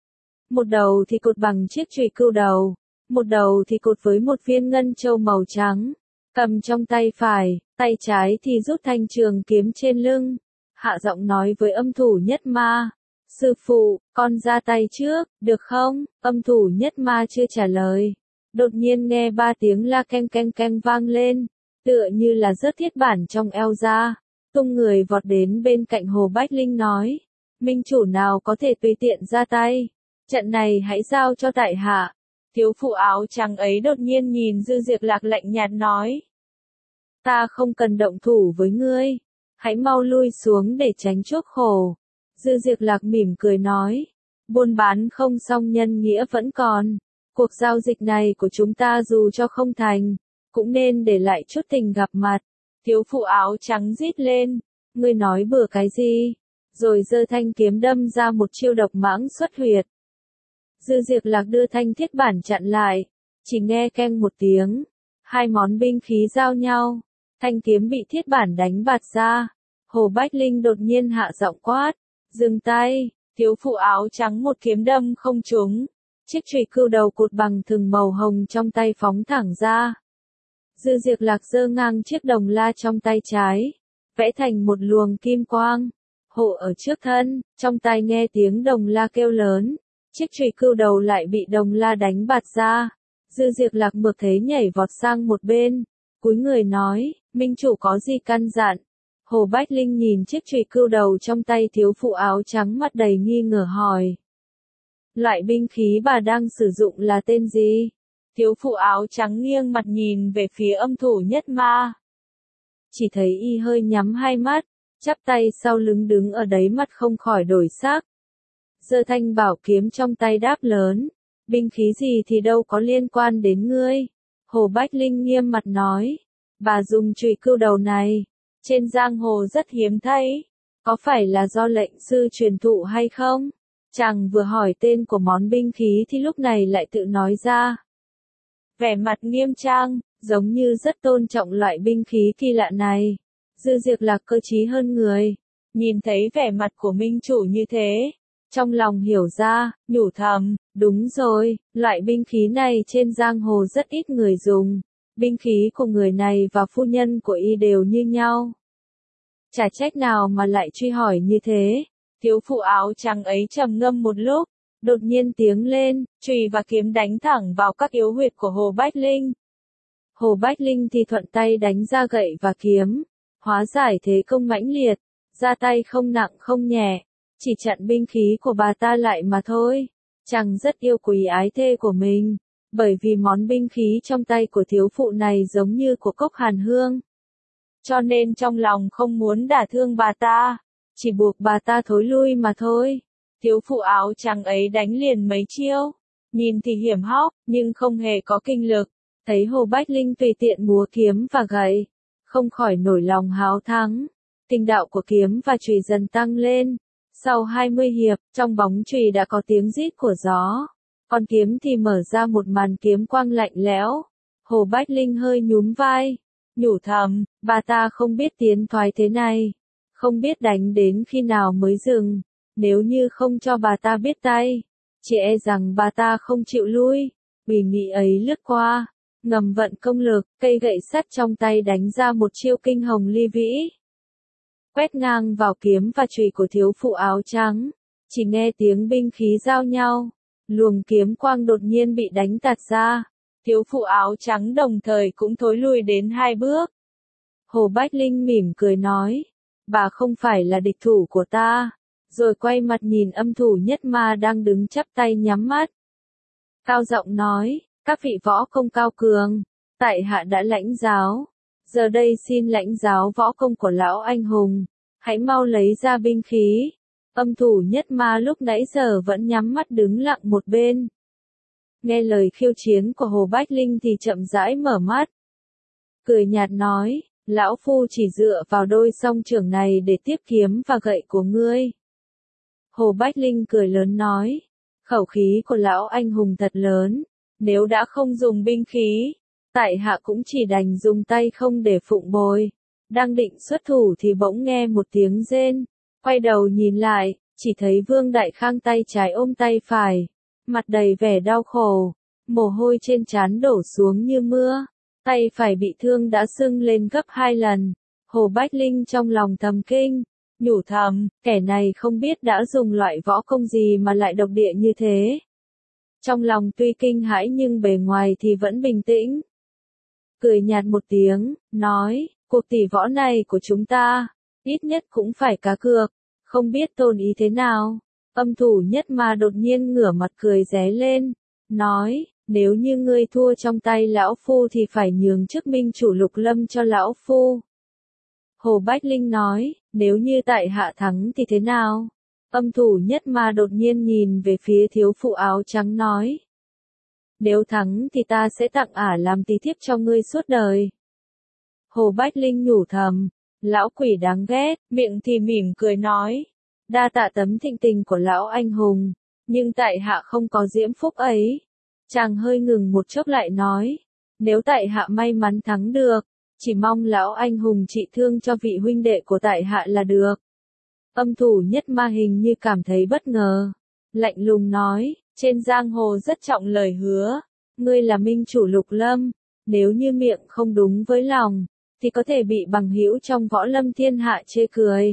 Một đầu thì cột bằng chiếc chùy cưu đầu, một đầu thì cột với một viên ngân châu màu trắng, cầm trong tay phải, tay trái thì rút thanh trường kiếm trên lưng, hạ giọng nói với Âm Thủ Nhất Ma. Sư phụ, con ra tay trước, được không? Âm Thủ Nhất Ma chưa trả lời. Đột nhiên nghe 3 tiếng la keng keng keng vang lên, tựa như là rớt thiết bản trong eo ra. Tung người vọt đến bên cạnh Hồ Bách Linh nói, minh chủ nào có thể tùy tiện ra tay, trận này hãy giao cho tại hạ. Thiếu phụ áo trắng ấy đột nhiên nhìn Dư Diệp Lạc lạnh nhạt nói, ta không cần động thủ với ngươi, hãy mau lui xuống để tránh chuốc khổ. Dư Diệp Lạc mỉm cười nói, buôn bán không xong nhân nghĩa vẫn còn, cuộc giao dịch này của chúng ta dù cho không thành, cũng nên để lại chút tình gặp mặt. Thiếu phụ áo trắng rít lên, ngươi nói bừa cái gì? Rồi giơ thanh kiếm đâm ra một chiêu độc mãng xuất huyệt. Dư Diệp Lạc đưa thanh thiết bản chặn lại, chỉ nghe keng một tiếng, hai món binh khí giao nhau, thanh kiếm bị thiết bản đánh bạt ra. Hồ Bách Linh đột nhiên hạ giọng quát, dừng tay. Thiếu phụ áo trắng một kiếm đâm không trúng, chiếc chùy cưu đầu cột bằng thừng màu hồng trong tay phóng thẳng ra. Dư Diệp Lạc giơ ngang chiếc đồng la trong tay trái, vẽ thành một luồng kim quang, hộ ở trước thân, trong tai nghe tiếng đồng la kêu lớn, chiếc chùy cưu đầu lại bị đồng la đánh bạt ra. Dư Diệp Lạc mực thế nhảy vọt sang một bên, cúi người nói, minh chủ có gì căn dặn? Hồ Bách Linh nhìn chiếc chùy cưu đầu trong tay thiếu phụ áo trắng mắt đầy nghi ngờ hỏi. Loại binh khí bà đang sử dụng là tên gì? Thiếu phụ áo trắng nghiêng mặt nhìn về phía âm thủ nhất ma. Chỉ thấy y hơi nhắm hai mắt, chắp tay sau lưng đứng ở đấy, mặt không khỏi đổi sắc. Giơ thanh bảo kiếm trong tay đáp lớn, binh khí gì thì đâu có liên quan đến ngươi. Hồ Bách Linh nghiêm mặt nói, bà dùng chùy cưu đầu này, trên giang hồ rất hiếm thấy, có phải là do lệnh sư truyền thụ hay không? Chàng vừa hỏi tên của món binh khí thì lúc này lại tự nói ra. Vẻ mặt nghiêm trang, giống như rất tôn trọng loại binh khí kỳ lạ này. Dư Diệp Lạc cơ trí hơn người, nhìn thấy vẻ mặt của minh chủ như thế, trong lòng hiểu ra, nhủ thầm, đúng rồi, loại binh khí này trên giang hồ rất ít người dùng, binh khí của người này và phu nhân của y đều như nhau. Chả trách nào mà lại truy hỏi như thế. Thiếu phụ áo trắng ấy trầm ngâm một lúc, đột nhiên tiếng lên, chùy và kiếm đánh thẳng vào các yếu huyệt của Hồ Bách Linh. Hồ Bách Linh thì thuận tay đánh ra gậy và kiếm, hóa giải thế công mãnh liệt, ra tay không nặng không nhẹ, chỉ chặn binh khí của bà ta lại mà thôi. Chàng rất yêu quý ái thê của mình, bởi vì món binh khí trong tay của thiếu phụ này giống như của Cốc Hàn Hương. Cho nên trong lòng không muốn đả thương bà ta, chỉ buộc bà ta thối lui mà thôi. Thiếu phụ áo trắng ấy đánh liền mấy chiêu, nhìn thì hiểm hóc, nhưng không hề có kinh lực. Thấy Hồ Bách Linh tùy tiện múa kiếm và gậy, không khỏi nổi lòng háo thắng. Tinh đạo của kiếm và chùy dần tăng lên. Sau 20 hiệp, trong bóng chùy đã có tiếng rít của gió. Còn kiếm thì mở ra một màn kiếm quang lạnh lẽo. Hồ Bách Linh hơi nhún vai, nhủ thầm, bà ta không biết tiến thoái thế này, không biết đánh đến khi nào mới dừng. Nếu như không cho bà ta biết tay, chỉ e rằng bà ta không chịu lui. Ủy nghĩ ấy lướt qua, ngầm vận công lực, cây gậy sắt trong tay đánh ra một chiêu kinh hồng ly vĩ. Quét ngang vào kiếm và chùy của thiếu phụ áo trắng, chỉ nghe tiếng binh khí giao nhau, luồng kiếm quang đột nhiên bị đánh tạt ra. Thiếu phụ áo trắng đồng thời cũng thối lui đến 2 bước. Hồ Bách Linh mỉm cười nói, bà không phải là địch thủ của ta, rồi quay mặt nhìn âm thủ nhất ma đang đứng chắp tay nhắm mắt. Cao giọng nói, các vị võ công cao cường, tại hạ đã lãnh giáo, giờ đây xin lãnh giáo võ công của lão anh hùng, hãy mau lấy ra binh khí. Âm thủ nhất ma lúc nãy giờ vẫn nhắm mắt đứng lặng một bên. Nghe lời khiêu chiến của Hồ Bách Linh thì chậm rãi mở mắt. Cười nhạt nói, lão phu chỉ dựa vào đôi song trưởng này để tiếp kiếm và gậy của ngươi. Hồ Bách Linh cười lớn nói, khẩu khí của lão anh hùng thật lớn, nếu đã không dùng binh khí, tại hạ cũng chỉ đành dùng tay không để phụng bồi. Đang định xuất thủ thì bỗng nghe một tiếng rên, quay đầu nhìn lại, chỉ thấy Vương Đại Khang tay trái ôm tay phải, mặt đầy vẻ đau khổ, mồ hôi trên trán đổ xuống như mưa, tay phải bị thương đã sưng lên gấp 2 lần. Hồ Bách Linh trong lòng thầm kinh, nhủ thầm, kẻ này không biết đã dùng loại võ công gì mà lại độc địa như thế. Trong lòng tuy kinh hãi nhưng bề ngoài thì vẫn bình tĩnh. Cười nhạt một tiếng, nói, cuộc tỷ võ này của chúng ta, ít nhất cũng phải cá cược, không biết tôn ý thế nào. Âm thủ nhất ma đột nhiên ngửa mặt cười ré lên, nói, nếu như ngươi thua trong tay lão phu thì phải nhường chức minh chủ Lục Lâm cho lão phu. Hồ Bách Linh nói, nếu như tại hạ thắng thì thế nào? Âm thủ nhất ma đột nhiên nhìn về phía thiếu phụ áo trắng nói, nếu thắng thì ta sẽ tặng ả làm tỳ thiếp cho ngươi suốt đời. Hồ Bách Linh nhủ thầm, lão quỷ đáng ghét, miệng thì mỉm cười nói, đa tạ tấm thịnh tình của lão anh hùng, nhưng tại hạ không có diễm phúc ấy. Chàng hơi ngừng một chốc lại nói, nếu tại hạ may mắn thắng được, chỉ mong lão anh hùng trị thương cho vị huynh đệ của tại hạ là được. Âm thủ nhất ma hình như cảm thấy bất ngờ, lạnh lùng nói, trên giang hồ rất trọng lời hứa, ngươi là minh chủ Lục Lâm, nếu như miệng không đúng với lòng, thì có thể bị bằng hữu trong võ lâm thiên hạ chê cười.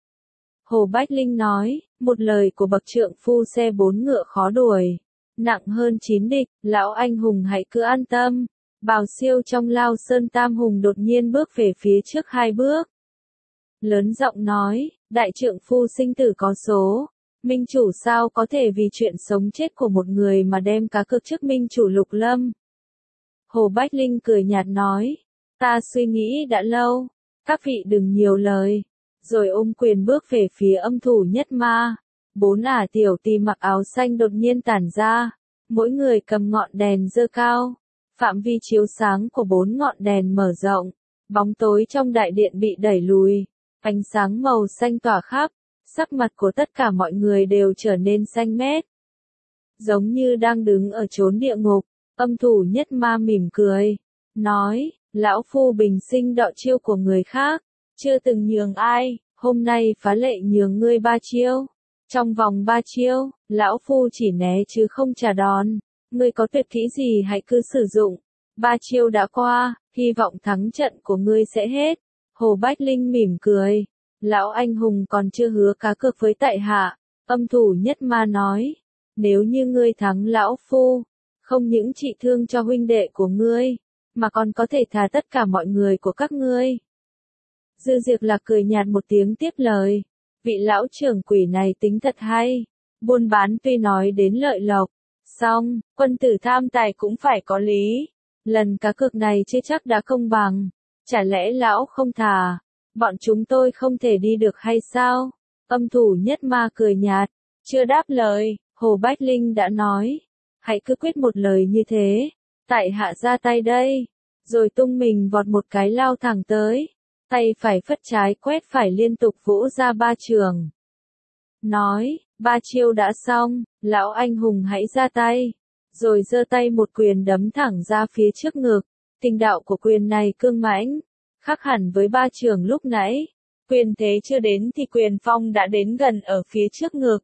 Hồ Bách Linh nói, một lời của bậc trượng phu xe 4 ngựa khó đuổi, nặng hơn 9 địch, lão anh hùng hãy cứ an tâm. Bào Siêu trong Lao Sơn Tam Hùng đột nhiên bước về phía trước 2 bước. Lớn giọng nói, đại trượng phu sinh tử có số, minh chủ sao có thể vì chuyện sống chết của một người mà đem cá cược trước minh chủ Lục Lâm. Hồ Bách Linh cười nhạt nói, ta suy nghĩ đã lâu, các vị đừng nhiều lời, rồi ôm quyền bước về phía âm thủ nhất ma. Bốn ả tiểu tỳ mặc áo xanh đột nhiên tản ra, mỗi người cầm ngọn đèn giơ cao, phạm vi chiếu sáng của bốn ngọn đèn mở rộng, bóng tối trong đại điện bị đẩy lùi, ánh sáng màu xanh tỏa khắp, sắc mặt của tất cả mọi người đều trở nên xanh mét. Giống như đang đứng ở chốn địa ngục, âm thủ nhất ma mỉm cười, nói, lão phu bình sinh đọ chiêu của người khác, chưa từng nhường ai, hôm nay phá lệ nhường ngươi 3 chiêu. Trong vòng 3 chiêu, lão phu chỉ né chứ không trả đòn, ngươi có tuyệt kỹ gì hãy cứ sử dụng. 3 chiêu đã qua, hy vọng thắng trận của ngươi sẽ hết. Hồ Bách Linh mỉm cười, lão anh hùng còn chưa hứa cá cược với tại hạ. Âm thủ nhất ma nói, nếu như ngươi thắng lão phu, không những trị thương cho huynh đệ của ngươi, mà còn có thể thả tất cả mọi người của các ngươi. Dư Diệp Lạc cười nhạt một tiếng tiếp lời, vị lão trưởng quỷ này tính thật hay, buôn bán tuy nói đến lợi lộc, song, quân tử tham tài cũng phải có lý, lần cá cược này chưa chắc đã công bằng, chả lẽ lão không thả, bọn chúng tôi không thể đi được hay sao? Âm thủ nhất ma cười nhạt, chưa đáp lời, Hồ Bách Linh đã nói, hãy cứ quyết một lời như thế, tại hạ ra tay đây, rồi tung mình vọt một cái lao thẳng tới. Tay phải phất trái quét phải liên tục vỗ ra 3 trường. Nói, 3 chiêu đã xong, lão anh hùng hãy ra tay. Rồi giơ tay một quyền đấm thẳng ra phía trước ngực. Tinh đạo của quyền này cương mãnh, khác hẳn với 3 trường lúc nãy. Quyền thế chưa đến thì quyền phong đã đến gần ở phía trước ngực.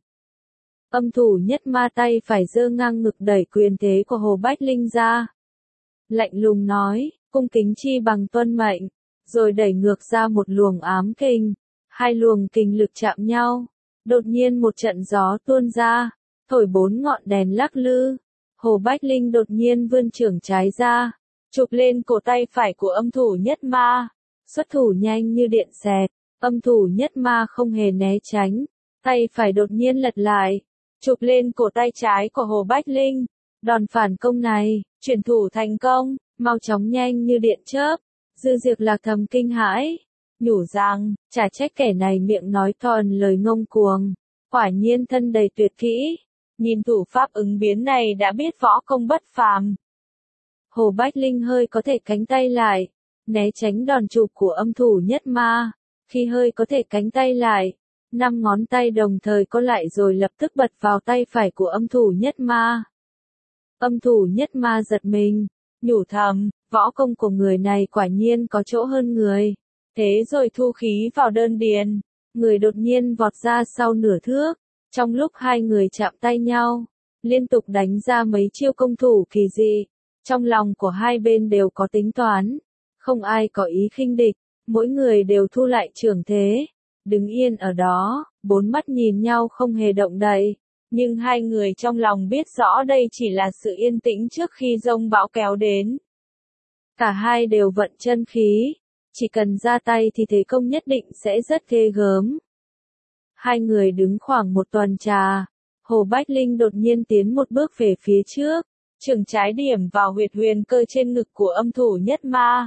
Âm thủ nhất ma tay phải giơ ngang ngực đẩy quyền thế của Hồ Bách Linh ra. Lạnh lùng nói, cung kính chi bằng tuân mệnh. Rồi đẩy ngược ra một luồng ám kình, 2 luồng kình lực chạm nhau, đột nhiên một trận gió tuôn ra, thổi 4 ngọn đèn lắc lư, Hồ Bách Linh đột nhiên vươn chưởng trái ra, chụp lên cổ tay phải của âm thủ nhất ma, xuất thủ nhanh như điện xẹt, âm thủ nhất ma không hề né tránh, tay phải đột nhiên lật lại, chụp lên cổ tay trái của Hồ Bách Linh, đòn phản công này, chuyển thủ thành công, mau chóng nhanh như điện chớp. Dư Diệp Lạc thầm kinh hãi, nhủ rằng, chả trách kẻ này miệng nói toàn lời ngông cuồng, quả nhiên thân đầy tuyệt kỹ, nhìn thủ pháp ứng biến này đã biết võ công bất phàm. Hồ Bách Linh hơi có thể cánh tay lại, né tránh đòn chụp của âm thủ nhất ma, khi hơi có thể cánh tay lại, 5 ngón tay đồng thời có lại rồi lập tức bật vào tay phải của âm thủ nhất ma. Âm thủ nhất ma giật mình, nhủ thầm, võ công của người này quả nhiên có chỗ hơn người. Thế rồi thu khí vào đơn điền, người đột nhiên vọt ra sau nửa thước. Trong lúc hai người chạm tay nhau, liên tục đánh ra mấy chiêu công thủ kỳ dị. Trong lòng của hai bên đều có tính toán, không ai có ý khinh địch, mỗi người đều thu lại chưởng thế. Đứng yên ở đó, 4 mắt nhìn nhau không hề động đậy. Nhưng hai người trong lòng biết rõ đây chỉ là sự yên tĩnh trước khi giông bão kéo đến. Cả hai đều vận chân khí, chỉ cần ra tay thì thế công nhất định sẽ rất ghê gớm. Hai người đứng khoảng một tuần trà, Hồ Bách Linh đột nhiên tiến một bước về phía trước, chưởng trái điểm vào huyệt huyền cơ trên ngực của âm thủ nhất ma.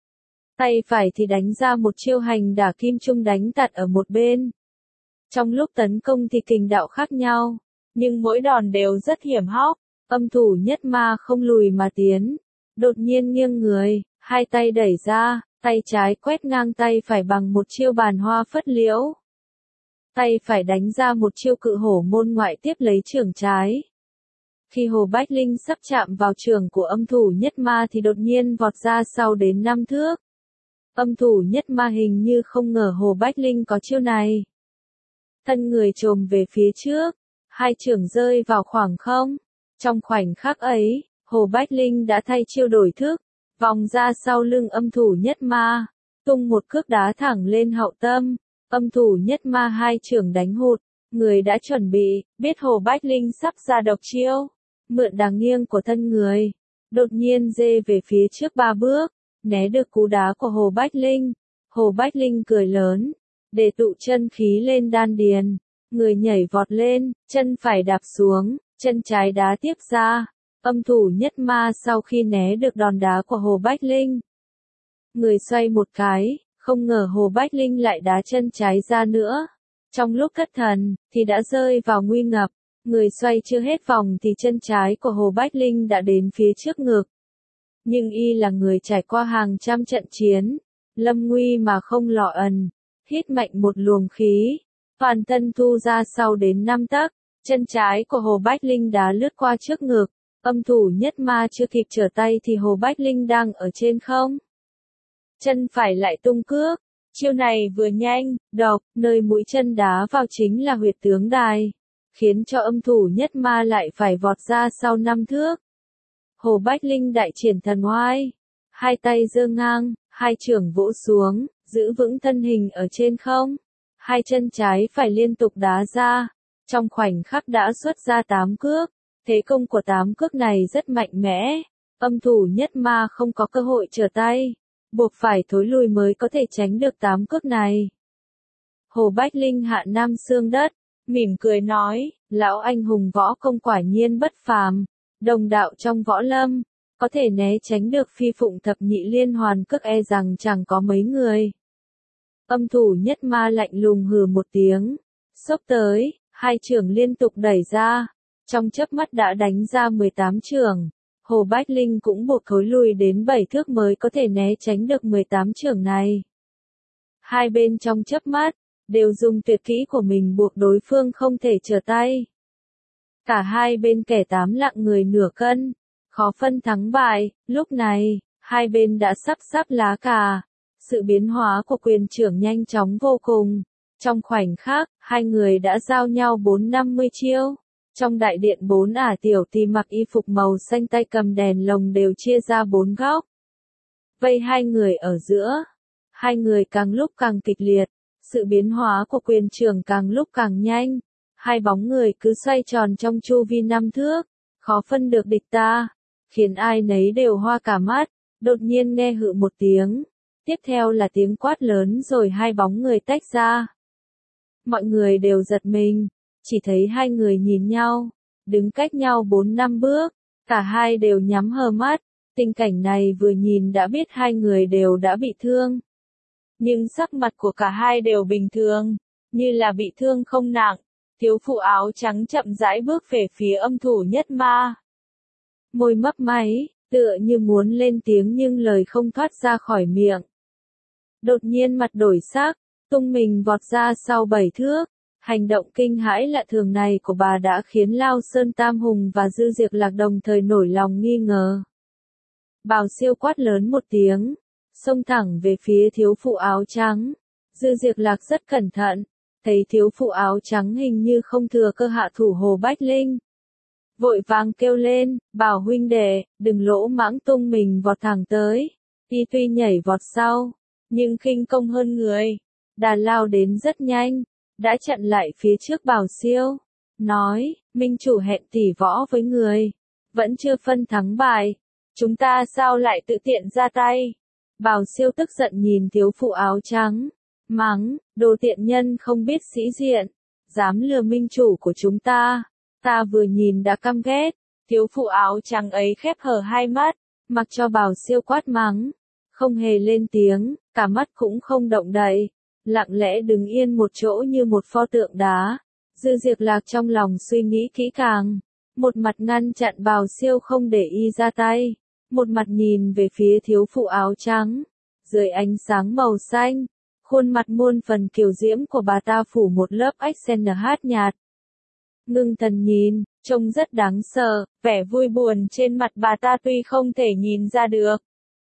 Tay phải thì đánh ra một chiêu hành đả kim trung đánh tạt ở một bên. Trong lúc tấn công thì kình đạo khác nhau, nhưng mỗi đòn đều rất hiểm hóc, âm thủ nhất ma không lùi mà tiến. Đột nhiên nghiêng người, hai tay đẩy ra, tay trái quét ngang tay phải bằng một chiêu bàn hoa phất liễu. Tay phải đánh ra một chiêu cự hổ môn ngoại tiếp lấy chưởng trái. Khi Hồ Bách Linh sắp chạm vào chưởng của âm thủ nhất ma thì đột nhiên vọt ra sau đến 5 thước. Âm thủ nhất ma hình như không ngờ Hồ Bách Linh có chiêu này. Thân người chồm về phía trước, hai chưởng rơi vào khoảng không. Trong khoảnh khắc ấy, Hồ Bách Linh đã thay chiêu đổi thức, vòng ra sau lưng âm thủ nhất ma, tung một cước đá thẳng lên hậu tâm, âm thủ nhất ma hai chưởng đánh hụt, người đã chuẩn bị, biết Hồ Bách Linh sắp ra độc chiêu, mượn đà nghiêng của thân người, đột nhiên dê về phía trước 3 bước, né được cú đá của Hồ Bách Linh. Hồ Bách Linh cười lớn, để tụ chân khí lên đan điền, người nhảy vọt lên, chân phải đạp xuống, chân trái đá tiếp ra. Âm thủ nhất ma sau khi né được đòn đá của Hồ Bách Linh, người xoay một cái, không ngờ Hồ Bách Linh lại đá chân trái ra nữa. Trong lúc thất thần, thì đã rơi vào nguy ngập. Người xoay chưa hết vòng thì chân trái của Hồ Bách Linh đã đến phía trước ngực. Nhưng y là người trải qua hàng trăm trận chiến, lâm nguy mà không lọ ẩn, hít mạnh một luồng khí, toàn thân thu ra sau đến 5 tấc, chân trái của Hồ Bách Linh đá lướt qua trước ngực, âm thủ nhất ma chưa kịp trở tay thì Hồ Bách Linh đang ở trên không. Chân phải lại tung cước, chiêu này vừa nhanh, độc, nơi mũi chân đá vào chính là huyệt tướng đài, khiến cho âm thủ nhất ma lại phải vọt ra sau 5 thước. Hồ Bách Linh đại triển thần oai, hai tay giơ ngang, hai chưởng vỗ xuống, giữ vững thân hình ở trên không, hai chân trái phải liên tục đá ra, trong khoảnh khắc đã xuất ra 8 cước, thế công của 8 cước này rất mạnh mẽ, âm thủ nhất ma không có cơ hội trở tay, buộc phải thối lùi mới có thể tránh được 8 cước này. Hồ Bách Linh hạ nam xương đất, mỉm cười nói, lão anh hùng võ công quả nhiên bất phàm, đồng đạo trong võ lâm, có thể né tránh được phi phụng thập nhị liên hoàn cước e rằng chẳng có mấy người. Âm thủ nhất ma lạnh lùng hừ một tiếng, xốc tới, hai chưởng liên tục đẩy ra, trong chớp mắt đã đánh ra 18 chưởng. Hồ Bách Linh cũng buộc thối lùi đến 7 thước mới có thể né tránh được 18 chưởng này. Hai bên trong chớp mắt, đều dùng tuyệt kỹ của mình buộc đối phương không thể trở tay. Cả hai bên kẻ 8 lạng người nửa cân, khó phân thắng bại, lúc này, hai bên đã sắp lá cà. Sự biến hóa của quyền chưởng nhanh chóng vô cùng. Trong khoảnh khắc, hai người đã giao nhau 4-50 chiêu. Trong đại điện 4 ả tiểu tỳ mặc y phục màu xanh tay cầm đèn lồng đều chia ra 4 góc. Vây hai người ở giữa. Hai người càng lúc càng kịch liệt. Sự biến hóa của quyền chưởng càng lúc càng nhanh. Hai bóng người cứ xoay tròn trong chu vi 5 thước. Khó phân được địch ta. Khiến ai nấy đều hoa cả mắt. Đột nhiên nghe hự một tiếng. Tiếp theo là tiếng quát lớn rồi hai bóng người tách ra. Mọi người đều giật mình. Chỉ thấy hai người nhìn nhau, đứng cách nhau 4-5 bước, cả hai đều nhắm hờ mắt, tình cảnh này vừa nhìn đã biết hai người đều đã bị thương. Nhưng sắc mặt của cả hai đều bình thường, như là bị thương không nặng, thiếu phụ áo trắng chậm rãi bước về phía âm thủ nhất ma. Môi mấp máy, tựa như muốn lên tiếng nhưng lời không thoát ra khỏi miệng. Đột nhiên mặt đổi sắc, tung mình vọt ra sau 7 thước. Hành động kinh hãi lạ thường này của bà đã khiến Lao Sơn Tam Hùng và Dư Diệp Lạc đồng thời nổi lòng nghi ngờ. Bào Siêu quát lớn một tiếng, xông thẳng về phía thiếu phụ áo trắng. Dư Diệp Lạc rất cẩn thận, thấy thiếu phụ áo trắng hình như không thừa cơ hạ thủ Hồ Bách Linh. Vội vàng kêu lên, bảo huynh đệ, đừng lỗ mãng tung mình vọt thẳng tới. Y tuy nhảy vọt sau, nhưng khinh công hơn người, đà lao đến rất nhanh. Đã chặn lại phía trước Bảo Siêu, nói, minh chủ hẹn tỉ võ với người, vẫn chưa phân thắng bại, chúng ta sao lại tự tiện ra tay. Bảo Siêu tức giận nhìn thiếu phụ áo trắng, mắng, đồ tiện nhân không biết sĩ diện, dám lừa minh chủ của chúng ta vừa nhìn đã căm ghét. Thiếu phụ áo trắng ấy khép hờ hai mắt, mặc cho Bảo Siêu quát mắng, không hề lên tiếng, cả mắt cũng không động đậy. Lặng lẽ đứng yên một chỗ như một pho tượng đá. Dư Diệp Lạc trong lòng suy nghĩ kỹ càng, một mặt ngăn chặn Bào Siêu không để y ra tay, một mặt nhìn về phía thiếu phụ áo trắng. Dưới ánh sáng màu xanh, khuôn mặt muôn phần kiều diễm của bà ta phủ một lớp XNH nhạt. Ngưng thần nhìn, trông rất đáng sợ, vẻ vui buồn trên mặt bà ta tuy không thể nhìn ra được,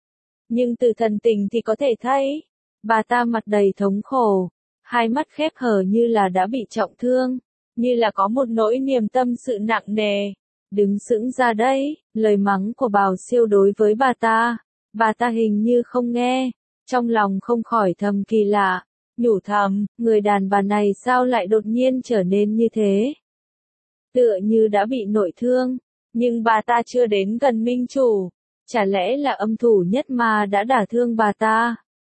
nhưng từ thần tình thì có thể thấy. Bà ta mặt đầy thống khổ, hai mắt khép hờ như là đã bị trọng thương, như là có một nỗi niềm tâm sự nặng nề. Đứng sững ra đấy, lời mắng của Bào Siêu đối với bà ta hình như không nghe, trong lòng không khỏi thầm kỳ lạ, nhủ thầm, người đàn bà này sao lại đột nhiên trở nên như thế? Tựa như đã bị nội thương, nhưng bà ta chưa đến gần minh chủ, chả lẽ là âm thủ nhất ma đã đả thương bà ta?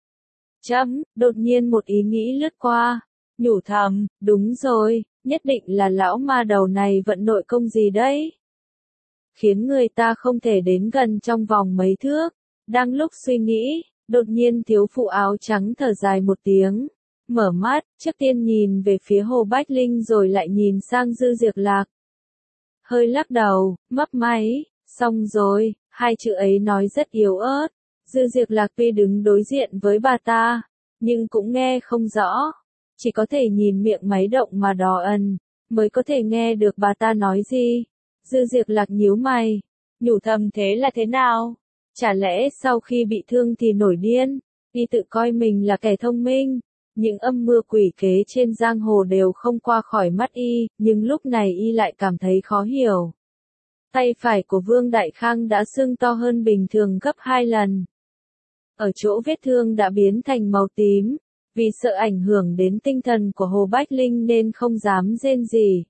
Đột nhiên một ý nghĩ lướt qua, nhủ thầm, đúng rồi, nhất định là lão ma đầu này vận nội công gì đấy. khiến người ta không thể đến gần trong vòng mấy thước. Đang lúc suy nghĩ, đột nhiên thiếu phụ áo trắng thở dài một tiếng, mở mắt, trước tiên nhìn về phía Hồ Bách Linh rồi lại nhìn sang Dư Diệc Lạc. Hơi lắc đầu, mấp máy, xong rồi, hai chữ ấy nói rất yếu ớt. Dư Diệc Lạc tuy đứng đối diện với bà ta, nhưng cũng nghe không rõ. Chỉ có thể nhìn miệng máy động mà đỏ ẩn, mới có thể nghe được bà ta nói gì. Dư Diệc Lạc nhíu mày, nhủ thầm thế là thế nào? Chả lẽ sau khi bị thương thì nổi điên, y tự coi mình là kẻ thông minh. Những âm mưu quỷ kế trên giang hồ đều không qua khỏi mắt y, nhưng lúc này y lại cảm thấy khó hiểu. Tay phải của Vương Đại Khang đã sưng to hơn bình thường gấp 2 lần. Ở chỗ vết thương đã biến thành màu tím, vì sợ ảnh hưởng đến tinh thần của Hồ Bách Linh nên không dám rên gì.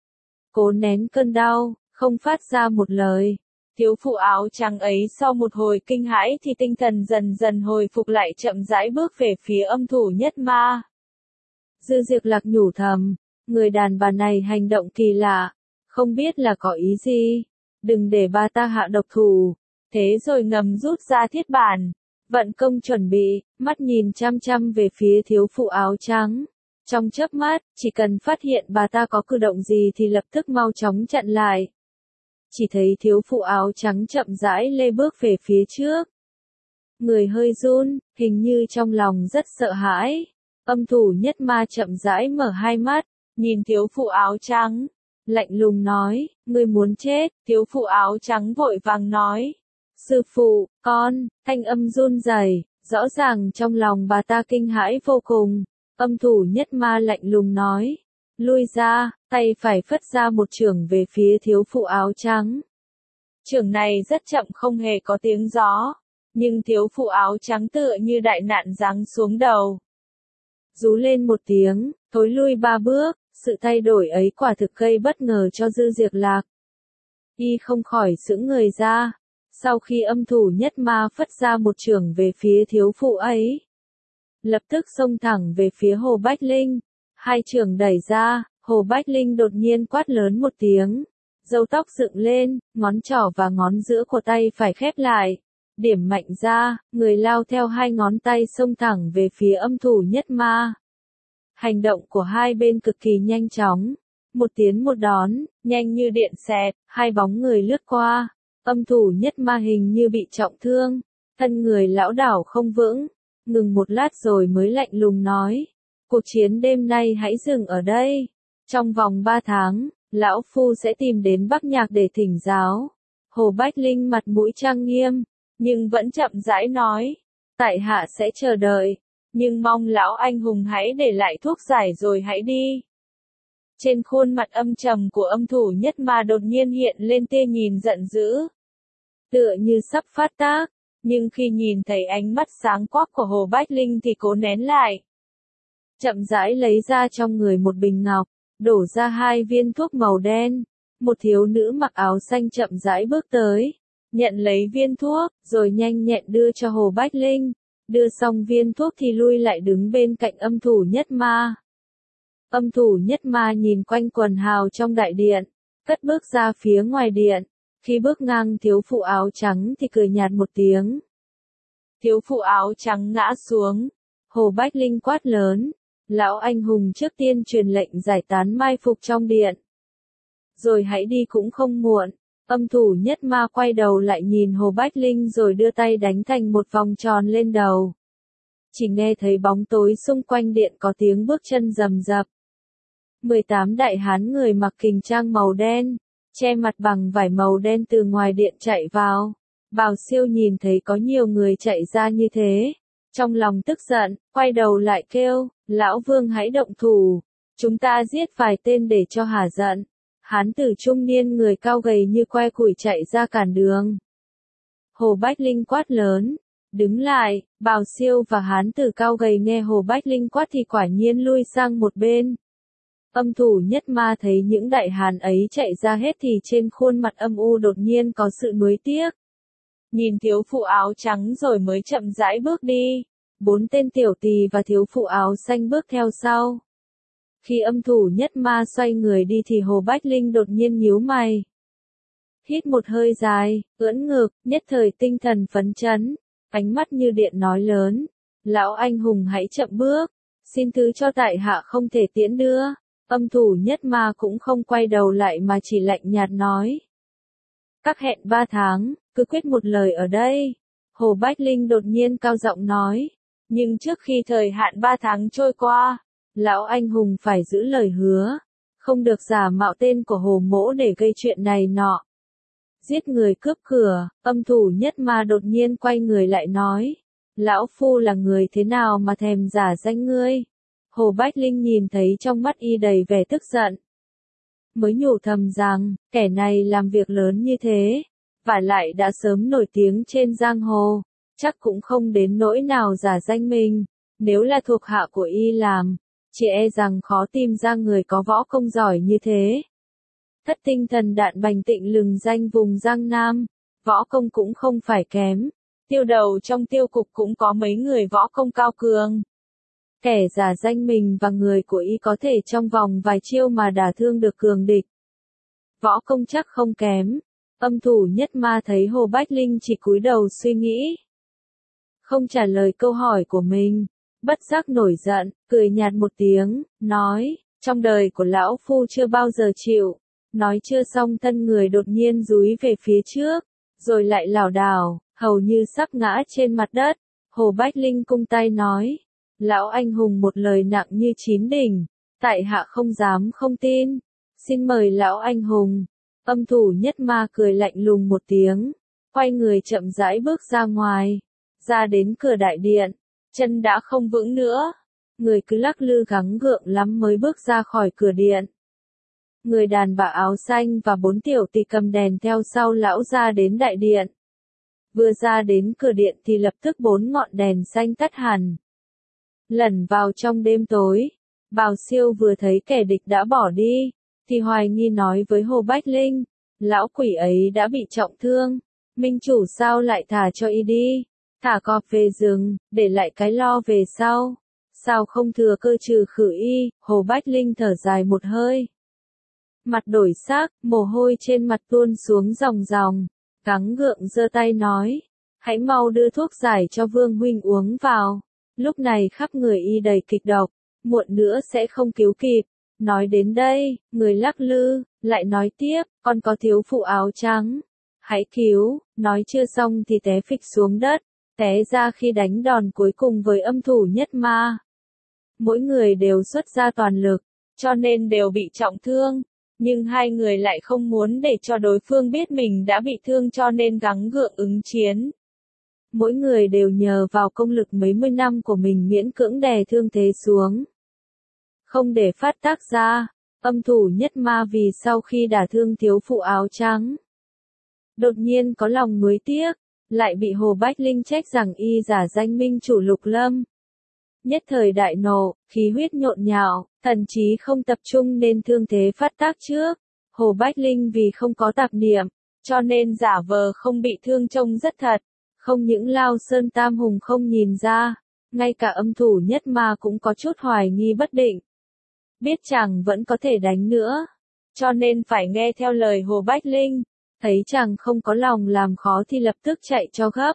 Cố nén cơn đau, không phát ra một lời. Thiếu phụ áo trắng ấy sau một hồi kinh hãi thì tinh thần dần dần hồi phục lại chậm rãi bước về phía âm thủ nhất ma. Dư Diệc Lạc nhủ thầm, người đàn bà này hành động kỳ lạ, không biết là có ý gì, đừng để bà ta hạ độc thủ. Thế rồi ngầm rút ra thiết bản, vận công chuẩn bị, mắt nhìn chăm chăm về phía thiếu phụ áo trắng. Trong chớp mắt, chỉ cần phát hiện bà ta có cử động gì thì lập tức mau chóng chặn lại. Chỉ thấy thiếu phụ áo trắng chậm rãi lê bước về phía trước. Người hơi run, hình như trong lòng rất sợ hãi. Âm thủ nhất ma chậm rãi mở hai mắt, nhìn thiếu phụ áo trắng, lạnh lùng nói, ngươi muốn chết. Thiếu phụ áo trắng vội vàng nói, sư phụ, con. Thanh âm run rẩy, rõ ràng trong lòng bà ta kinh hãi vô cùng. Âm thủ nhất ma lạnh lùng nói, lui ra, tay phải phất ra một chưởng về phía thiếu phụ áo trắng. Chưởng này rất chậm không hề có tiếng gió, nhưng thiếu phụ áo trắng tựa như đại nạn giáng xuống đầu. Rú lên một tiếng, thối lui 3 bước, sự thay đổi ấy quả thực gây bất ngờ cho Dư Diệc Lạc. Y không khỏi sững người ra, sau khi âm thủ nhất ma phất ra một chưởng về phía thiếu phụ ấy. Lập tức xông thẳng về phía Hồ Bách Linh, hai chưởng đẩy ra, Hồ Bách Linh đột nhiên quát lớn một tiếng, râu tóc dựng lên, ngón trỏ và ngón giữa của tay phải khép lại, điểm mạnh ra, người lao theo hai ngón tay xông thẳng về phía âm thủ nhất ma. Hành động của hai bên cực kỳ nhanh chóng, một tiến một đón, nhanh như điện xẹt, hai bóng người lướt qua, âm thủ nhất ma hình như bị trọng thương, thân người lão đảo không vững, ngừng một lát rồi mới lạnh lùng nói, cuộc chiến đêm nay hãy dừng ở đây, trong vòng 3 tháng, lão phu sẽ tìm đến Bắc Nhạc để thỉnh giáo. Hồ Bách Linh mặt mũi trang nghiêm, nhưng vẫn chậm rãi nói, tại hạ sẽ chờ đợi, nhưng mong lão anh hùng hãy để lại thuốc giải rồi hãy đi. Trên khuôn mặt âm trầm của âm thủ nhất ma đột nhiên hiện lên tia nhìn giận dữ, tựa như sắp phát tác, nhưng khi nhìn thấy ánh mắt sáng quắc của Hồ Bách Linh thì cố nén lại. Chậm rãi lấy ra trong người một bình ngọc, đổ ra 2 viên thuốc màu đen. Một thiếu nữ mặc áo xanh chậm rãi bước tới, nhận lấy viên thuốc, rồi nhanh nhẹn đưa cho Hồ Bách Linh. Đưa xong viên thuốc thì lui lại đứng bên cạnh âm thủ nhất ma. Âm thủ nhất ma nhìn quanh quần hào trong đại điện, cất bước ra phía ngoài điện. Khi bước ngang thiếu phụ áo trắng thì cười nhạt một tiếng. Thiếu phụ áo trắng ngã xuống. Hồ Bách Linh quát lớn, lão anh hùng trước tiên truyền lệnh giải tán mai phục trong điện. Rồi hãy đi cũng không muộn. Âm thủ nhất ma quay đầu lại nhìn Hồ Bách Linh rồi đưa tay đánh thành một vòng tròn lên đầu. Chỉ nghe thấy bóng tối xung quanh điện có tiếng bước chân rầm rập. 18 đại hán người mặc kình trang màu đen, che mặt bằng vải màu đen từ ngoài điện chạy vào. Bào Siêu nhìn thấy có nhiều người chạy ra như thế, trong lòng tức giận, quay đầu lại kêu, lão Vương hãy động thủ, chúng ta giết vài tên để cho hả giận. Hán tử trung niên người cao gầy như que củi chạy ra cản đường. Hồ Bách Linh quát lớn, đứng lại. Bào Siêu và hán tử cao gầy nghe Hồ Bách Linh quát thì quả nhiên lui sang một bên. Âm thủ nhất ma thấy những đại hán ấy chạy ra hết thì trên khuôn mặt âm u đột nhiên có sự nuối tiếc. Nhìn thiếu phụ áo trắng rồi mới chậm rãi bước đi. 4 tên tiểu tỳ và thiếu phụ áo xanh bước theo sau. Khi âm thủ nhất ma xoay người đi thì Hồ Bách Linh đột nhiên nhíu mày. hít một hơi dài, ưỡn ngực, nhất thời tinh thần phấn chấn, ánh mắt như điện nói lớn. Lão anh hùng hãy chậm bước, xin thứ cho tại hạ không thể tiễn đưa. Âm thủ nhất ma cũng không quay đầu lại mà chỉ lạnh nhạt nói. Các hẹn 3 tháng, cứ quyết một lời ở đây. Hồ Bách Linh đột nhiên cao giọng nói. Nhưng trước khi thời hạn 3 tháng trôi qua, lão anh hùng phải giữ lời hứa. Không được giả mạo tên của Hồ Mỗ để gây chuyện này nọ. Giết người cướp cửa, âm thủ nhất ma đột nhiên quay người lại nói. Lão phu là người thế nào mà thèm giả danh ngươi? Hồ Bách Linh nhìn thấy trong mắt y đầy vẻ tức giận. Mới nhủ thầm rằng, kẻ này làm việc lớn như thế, và lại đã sớm nổi tiếng trên giang hồ, chắc cũng không đến nỗi nào giả danh mình. Nếu là thuộc hạ của y làm, chỉ e rằng khó tìm ra người có võ công giỏi như thế. Thất tinh thần đạn Bành Tịnh lừng danh vùng Giang Nam, võ công cũng không phải kém. Tiêu đầu trong tiêu cục cũng có mấy người võ công cao cường. Kẻ giả danh mình và người của y có thể trong vòng vài chiêu mà đả thương được cường địch. Võ công chắc không kém. Âm thủ nhất ma thấy Hồ Bách Linh chỉ cúi đầu suy nghĩ, không trả lời câu hỏi của mình, bất giác nổi giận, cười nhạt một tiếng, nói, trong đời của lão phu chưa bao giờ chịu. Nói chưa xong thân người đột nhiên dúi về phía trước, rồi lại lảo đảo, hầu như sắp ngã trên mặt đất. Hồ Bách Linh cung tay nói, lão anh hùng một lời nặng như 9 đỉnh, tại hạ không dám không tin, xin mời lão anh hùng. Âm thủ nhất ma cười lạnh lùng một tiếng, quay người chậm rãi bước ra ngoài, ra đến cửa đại điện, chân đã không vững nữa, người cứ lắc lư gắng gượng lắm mới bước ra khỏi cửa điện. Người đàn bà áo xanh và 4 tiểu tỳ cầm đèn theo sau lão ra đến đại điện. Vừa ra đến cửa điện thì lập tức 4 ngọn đèn xanh tắt hẳn. Lẩn vào trong đêm tối, Bào Siêu vừa thấy kẻ địch đã bỏ đi, thì hoài nghi nói với Hồ Bách Linh, lão quỷ ấy đã bị trọng thương, minh chủ sao lại thả cho y đi, thả cọp về rừng, để lại cái lo về sau, sao không thừa cơ trừ khử y. Hồ Bách Linh thở dài một hơi. Mặt đổi sắc, mồ hôi trên mặt tuôn xuống ròng ròng, gắng gượng giơ tay nói, hãy mau đưa thuốc giải cho Vương huynh uống vào, lúc này khắp người y đầy kịch độc, muộn nữa sẽ không cứu kịp. Nói đến đây, người lắc lư, lại nói tiếp, còn có thiếu phụ áo trắng, hãy cứu. Nói chưa xong thì té phịch xuống đất, té ra khi đánh đòn cuối cùng với âm thủ nhất ma. Mỗi người đều xuất ra toàn lực, cho nên đều bị trọng thương. Nhưng hai người lại không muốn để cho đối phương biết mình đã bị thương cho nên gắng gượng ứng chiến. Mỗi người đều nhờ vào công lực mấy mươi năm của mình miễn cưỡng đè thương thế xuống. Không để phát tác ra, âm thủ nhất ma vì sau khi đả thương thiếu phụ áo trắng, đột nhiên có lòng nuối tiếc, lại bị Hồ Bách Linh trách rằng y giả danh minh chủ Lục Lâm. Nhất thời đại nộ, khí huyết nhộn nhạo, thần trí không tập trung nên thương thế phát tác trước. Hồ Bách Linh vì không có tạp niệm, cho nên giả vờ không bị thương trông rất thật. Không những Lao Sơn Tam Hùng không nhìn ra, ngay cả âm thủ nhất ma cũng có chút hoài nghi bất định. Biết chàng vẫn có thể đánh nữa, cho nên phải nghe theo lời Hồ Bách Linh. Thấy chàng không có lòng làm khó thì lập tức chạy cho gấp.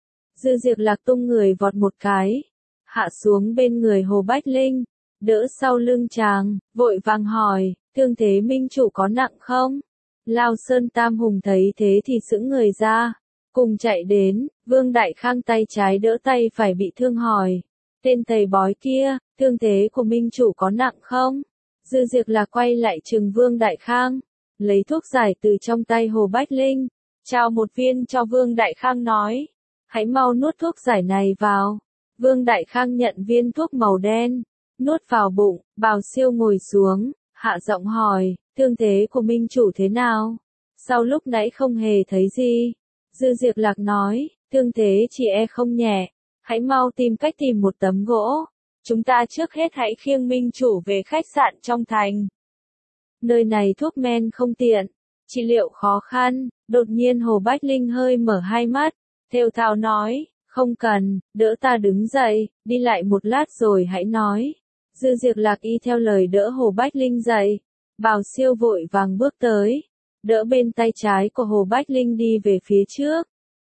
Dư Diệp Lạc tung người vọt một cái, hạ xuống bên người Hồ Bách Linh, đỡ sau lưng chàng, vội vàng hỏi, thương thế minh chủ có nặng không? Lao Sơn Tam Hùng thấy thế thì sững người ra, cùng chạy đến. Vương Đại Khang tay trái đỡ tay phải bị thương hỏi, tên thầy bói kia, thương thế của minh chủ có nặng không? Dư Diệp Lạc quay lại trừng Vương Đại Khang, lấy thuốc giải từ trong tay Hồ Bách Linh, trao một viên cho Vương Đại Khang nói, hãy mau nuốt thuốc giải này vào. Vương Đại Khang nhận viên thuốc màu đen, nuốt vào bụng. Bào Siêu ngồi xuống, hạ giọng hỏi, thương thế của minh chủ thế nào? Sau lúc nãy không hề thấy gì. Dư Diệp Lạc nói, thương thế chỉ e không nhẹ, hãy mau tìm cách tìm một tấm gỗ. Chúng ta trước hết hãy khiêng minh chủ về khách sạn trong thành. Nơi này thuốc men không tiện, trị liệu khó khăn. Đột nhiên Hồ Bách Linh hơi mở hai mắt, thều thào nói, không cần, đỡ ta đứng dậy, đi lại một lát rồi hãy nói. Dư Diệp Lạc y theo lời đỡ Hồ Bách Linh dậy. Bào Siêu vội vàng bước tới, đỡ bên tay trái của Hồ Bách Linh đi về phía trước.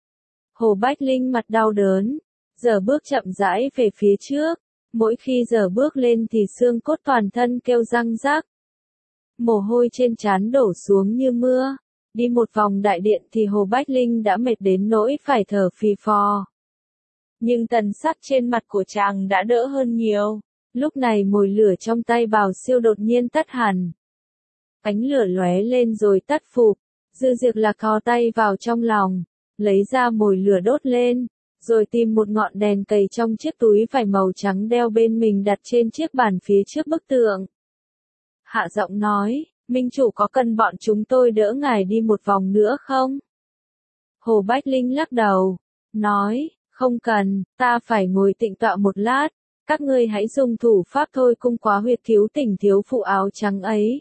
Hồ Bách Linh mặt đau đớn, giờ bước chậm rãi về phía trước, mỗi khi giờ bước lên thì xương cốt toàn thân kêu răng rắc. Mồ hôi trên trán đổ xuống như mưa, đi một vòng đại điện thì Hồ Bách Linh đã mệt đến nỗi phải thở phì phò. Nhưng thần sắc trên mặt của chàng đã đỡ hơn nhiều, lúc này mồi lửa trong tay Bào Siêu đột nhiên tắt hẳn. Ánh lửa lóe lên rồi tắt phụp, Dư Diệp Lạc thò tay vào trong lòng, lấy ra mồi lửa đốt lên, rồi tìm một ngọn đèn cầy trong chiếc túi vải màu trắng đeo bên mình đặt trên chiếc bàn phía trước bức tượng. Hạ giọng nói, Minh chủ có cần bọn chúng tôi đỡ ngài đi một vòng nữa không? Hồ Bách Linh lắc đầu, nói, không cần, ta phải ngồi tịnh tọa một lát, các ngươi hãy dùng thủ pháp thôi cung quá huyệt thiếu tình thiếu phụ áo trắng ấy.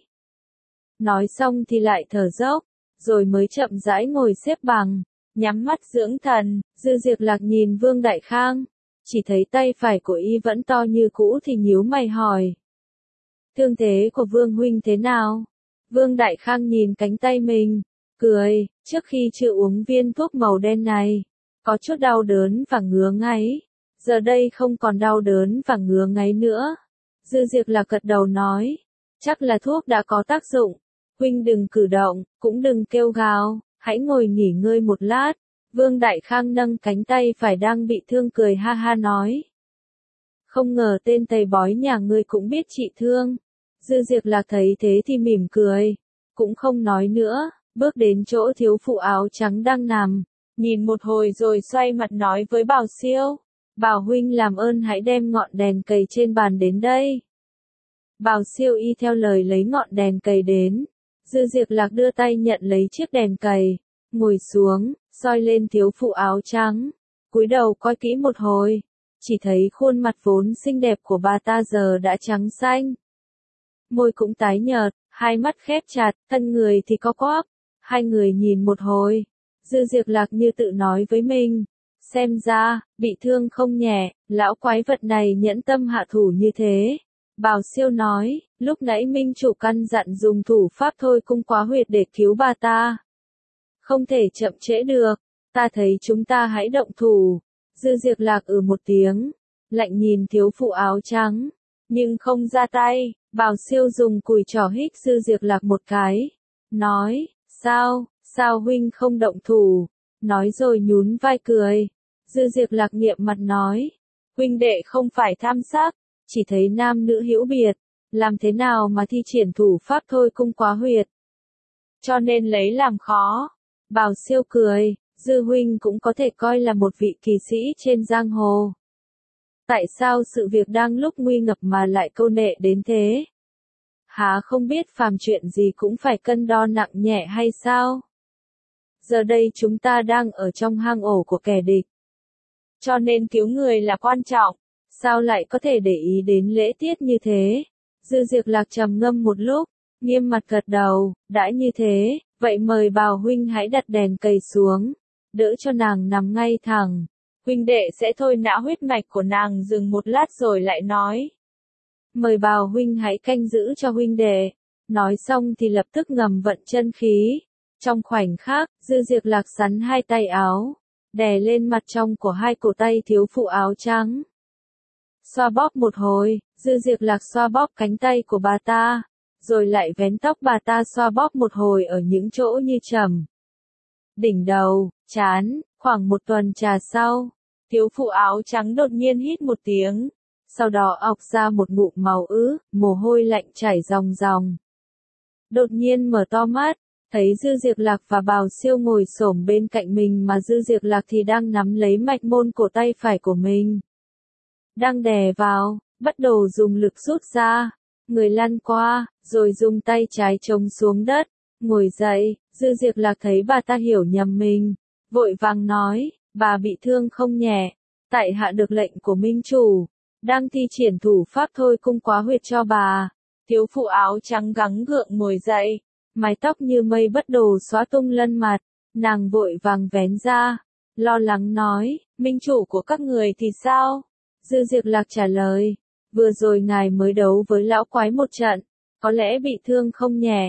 Nói xong thì lại thở dốc, rồi mới chậm rãi ngồi xếp bằng, nhắm mắt dưỡng thần. Dư Diệp Lạc nhìn Vương Đại Khang, chỉ thấy tay phải của y vẫn to như cũ thì nhíu mày hỏi. Thương thế của Vương huynh thế nào? Vương Đại Khang nhìn cánh tay mình, cười, trước khi chưa uống viên thuốc màu đen này, có chút đau đớn và ngứa ngáy, giờ đây không còn đau đớn và ngứa ngáy nữa. Dư Diệp Lạc gật đầu nói, chắc là thuốc đã có tác dụng, huynh đừng cử động, cũng đừng kêu gào, hãy ngồi nghỉ ngơi một lát. Vương Đại Khang nâng cánh tay phải đang bị thương cười ha ha nói. Không ngờ tên thầy bói nhà ngươi cũng biết trị thương. Dư Diệp Lạc thấy thế thì mỉm cười, cũng không nói nữa, bước đến chỗ thiếu phụ áo trắng đang nằm, nhìn một hồi rồi xoay mặt nói với Bào Siêu, Bào huynh làm ơn hãy đem ngọn đèn cầy trên bàn đến đây. Bào Siêu y theo lời lấy ngọn đèn cầy đến, Dư Diệp Lạc đưa tay nhận lấy chiếc đèn cầy, ngồi xuống, soi lên thiếu phụ áo trắng, cúi đầu coi kỹ một hồi, chỉ thấy khuôn mặt vốn xinh đẹp của bà ta giờ đã trắng xanh. Môi cũng tái nhợt, hai mắt khép chặt, thân người thì co quắp. Hai người nhìn một hồi, Dư Diệp Lạc như tự nói với mình, xem ra, bị thương không nhẹ, lão quái vật này nhẫn tâm hạ thủ như thế. Bào Siêu nói, lúc nãy Minh chủ căn dặn dùng thủ pháp thôi cung quá huyệt để cứu bà ta. Không thể chậm trễ được, ta thấy chúng ta hãy động thủ. Dư Diệp Lạc một tiếng, lạnh nhìn thiếu phụ áo trắng, nhưng không ra tay. Bào Siêu dùng cùi trỏ hích Dư Diệp Lạc một cái, nói, sao huynh không động thủ, nói rồi nhún vai cười. Dư Diệp Lạc nghiệm mặt nói, huynh đệ không phải tham sắc, chỉ thấy nam nữ hữu biệt, làm thế nào mà thi triển thủ pháp thôi cung quá huyệt. Cho nên lấy làm khó. Bào Siêu cười, Dư huynh cũng có thể coi là một vị kỳ sĩ trên giang hồ. Tại sao sự việc đang lúc nguy ngập mà lại câu nệ đến thế? Há không biết phàm chuyện gì cũng phải cân đo nặng nhẹ hay sao? Giờ đây chúng ta đang ở trong hang ổ của kẻ địch. Cho nên cứu người là quan trọng, sao lại có thể để ý đến lễ tiết như thế? Dư Diệp Lạc trầm ngâm một lúc, nghiêm mặt gật đầu, đã như thế, vậy mời Bào huynh hãy đặt đèn cầy xuống, đỡ cho nàng nằm ngay thẳng. Huynh đệ sẽ thôi nã huyết mạch của nàng dừng một lát rồi lại nói. Mời Bào huynh hãy canh giữ cho huynh đệ. Nói xong thì lập tức ngầm vận chân khí. Trong khoảnh khắc, Dư Diệp Lạc sắn hai tay áo, đè lên mặt trong của hai cổ tay thiếu phụ áo trắng. Xoa bóp một hồi, Dư Diệp Lạc xoa bóp cánh tay của bà ta, rồi lại vén tóc bà ta xoa bóp một hồi ở những chỗ như trầm đỉnh đầu, trán. Khoảng một tuần trà sau, thiếu phụ áo trắng đột nhiên hít một tiếng, sau đó ọc ra một ngụm màu ứ, mồ hôi lạnh chảy ròng ròng. Đột nhiên mở to mắt, thấy Dư Diệp Lạc và Bào Siêu ngồi xổm bên cạnh mình mà Dư Diệp Lạc thì đang nắm lấy mạch môn cổ tay phải của mình. Đang đè vào, bắt đầu dùng lực rút ra, người lăn qua, rồi dùng tay trái chống xuống đất, ngồi dậy. Dư Diệp Lạc thấy bà ta hiểu nhầm mình, vội vàng nói, bà bị thương không nhẹ, tại hạ được lệnh của Minh chủ, đang thi triển thủ pháp thôi cung quá huyệt cho bà. Thiếu phụ áo trắng gắng gượng ngồi dậy, mái tóc như mây bất đồ xóa tung lân mặt, nàng vội vàng vén ra, lo lắng nói, Minh chủ của các người thì sao? Dư Diệp Lạc trả lời, vừa rồi ngài mới đấu với lão quái một trận, có lẽ bị thương không nhẹ.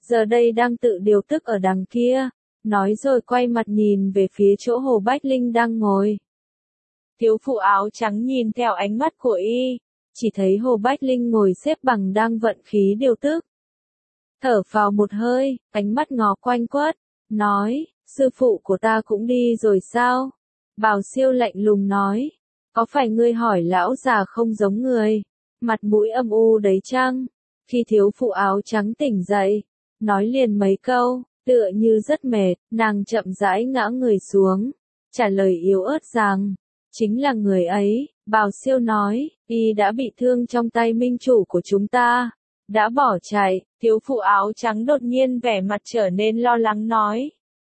giờ đây đang tự điều tức ở đằng kia, nói rồi quay mặt nhìn về phía chỗ Hồ Bách Linh đang ngồi. Thiếu phụ áo trắng nhìn theo ánh mắt của y, chỉ thấy Hồ Bách Linh ngồi xếp bằng đang vận khí điều tức. Thở vào một hơi, ánh mắt ngó quanh quất, nói, sư phụ của ta cũng đi rồi sao? Bào Siêu lạnh lùng nói, có phải ngươi hỏi lão già không giống người, mặt mũi âm u đấy chăng? Khi thiếu phụ áo trắng tỉnh dậy, nói liền mấy câu, tựa như rất mệt, nàng chậm rãi ngã người xuống, trả lời yếu ớt rằng, chính là người ấy. Bào Siêu nói, y đã bị thương trong tay minh chủ của chúng ta, đã bỏ chạy. Thiếu phụ áo trắng đột nhiên vẻ mặt trở nên lo lắng nói.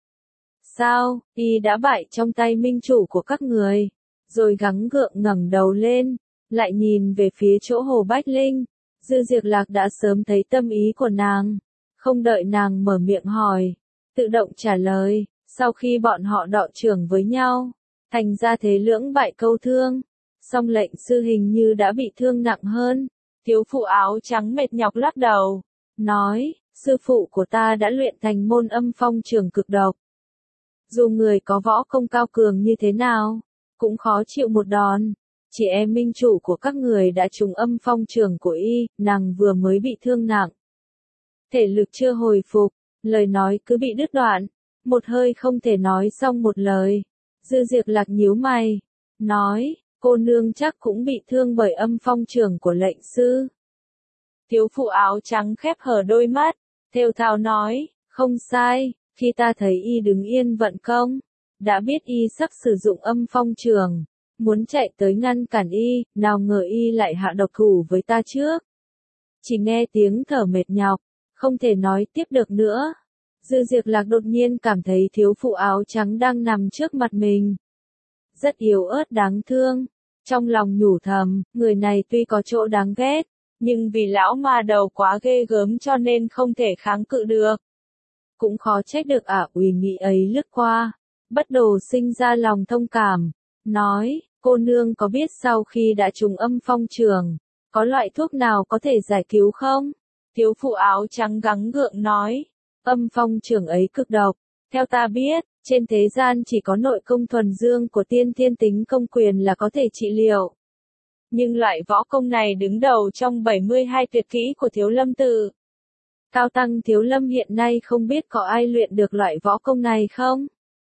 Sao, y đã bại trong tay minh chủ của các người? Rồi gắng gượng ngẩng đầu lên, lại nhìn về phía chỗ Hồ Bách Linh. Dư Diệp Lạc đã sớm thấy tâm ý của nàng, không đợi nàng mở miệng hỏi, tự động trả lời, sau khi bọn họ đọ trưởng với nhau, thành ra thế lưỡng bại câu thương, song lệnh sư hình như đã bị thương nặng hơn. Thiếu phụ áo trắng mệt nhọc lắc đầu, nói, sư phụ của ta đã luyện thành môn âm phong trường cực độc. Dù người có võ công cao cường như thế nào, cũng khó chịu một đòn. Chị em minh chủ của các người đã trúng âm phong trường của y, nàng vừa mới bị thương nặng. Thể lực chưa hồi phục, lời nói cứ bị đứt đoạn, một hơi không thể nói xong một lời. Dư Diệp Lạc nhíu mày, nói, cô nương chắc cũng bị thương bởi âm phong trường của lệnh sư. Thiếu phụ áo trắng khép hờ đôi mắt, thều thào nói, không sai, khi ta thấy y đứng yên vận công, đã biết y sắp sử dụng âm phong trường, muốn chạy tới ngăn cản y, nào ngờ y lại hạ độc thủ với ta trước. Chỉ nghe tiếng thở mệt nhọc, không thể nói tiếp được nữa. Dư Diệp Lạc đột nhiên cảm thấy thiếu phụ áo trắng đang nằm trước mặt mình. Rất yếu ớt đáng thương, trong lòng nhủ thầm, người này tuy có chỗ đáng ghét, nhưng vì lão ma đầu quá ghê gớm cho nên không thể kháng cự được. Cũng khó trách được Uy nghĩ ấy lướt qua, bất đồ sinh ra lòng thông cảm, nói, cô nương có biết sau khi đã trúng âm phong trường, có loại thuốc nào có thể giải cứu không? Thiếu phụ áo trắng gắng gượng nói, âm phong trường ấy cực độc, theo ta biết, trên thế gian chỉ có nội công thuần dương của tiên thiên tính công quyền là có thể trị liệu. Nhưng loại võ công này đứng đầu trong 72 tuyệt kỹ của Thiếu Lâm Tự. Cao tăng Thiếu Lâm hiện nay không biết có ai luyện được loại võ công này không?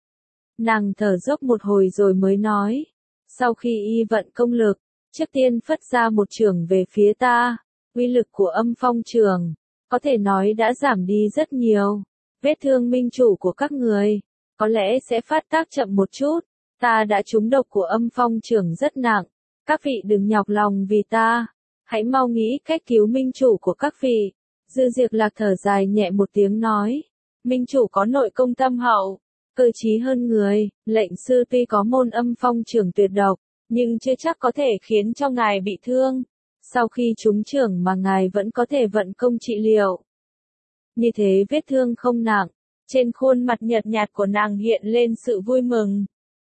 Nàng thở dốc một hồi rồi mới nói, sau khi y vận công lực, trước tiên phất ra một chưởng về phía ta, uy lực của âm phong trường, có thể nói đã giảm đi rất nhiều. Vết thương minh chủ của các người, có lẽ sẽ phát tác chậm một chút, ta đã trúng độc của âm phong trường rất nặng, các vị đừng nhọc lòng vì ta, hãy mau nghĩ cách cứu minh chủ của các vị. Dư Diệp Lạc thở dài nhẹ một tiếng nói, minh chủ có nội công thâm hậu, cơ trí hơn người, lệnh sư tuy có môn âm phong trường tuyệt độc, nhưng chưa chắc có thể khiến cho ngài bị thương. Sau khi trúng chưởng mà ngài vẫn có thể vận công trị liệu. Như thế vết thương không nặng, trên khuôn mặt nhợt nhạt của nàng hiện lên sự vui mừng.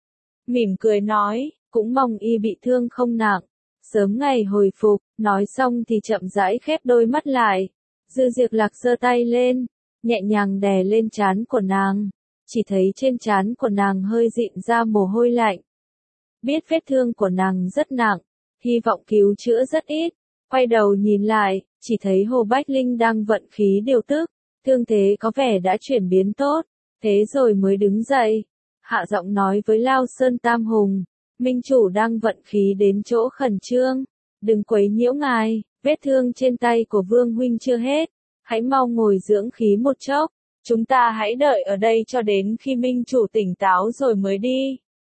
Mỉm cười nói, cũng mong y bị thương không nặng, sớm ngày hồi phục, nói xong thì chậm rãi khép đôi mắt lại. Dư Diệp Lạc giơ tay lên, nhẹ nhàng đè lên trán của nàng, chỉ thấy trên trán của nàng hơi dịn ra mồ hôi lạnh. Biết vết thương của nàng rất nặng, hy vọng cứu chữa rất ít, quay đầu nhìn lại, chỉ thấy Hồ Bách Linh đang vận khí điều tức, thương thế có vẻ đã chuyển biến tốt, thế rồi mới đứng dậy, hạ giọng nói với Lao Sơn Tam Hùng, minh chủ đang vận khí đến chỗ khẩn trương, đừng quấy nhiễu ngài, vết thương trên tay của Vương huynh chưa hết, hãy mau ngồi dưỡng khí một chốc, chúng ta hãy đợi ở đây cho đến khi minh chủ tỉnh táo rồi mới đi.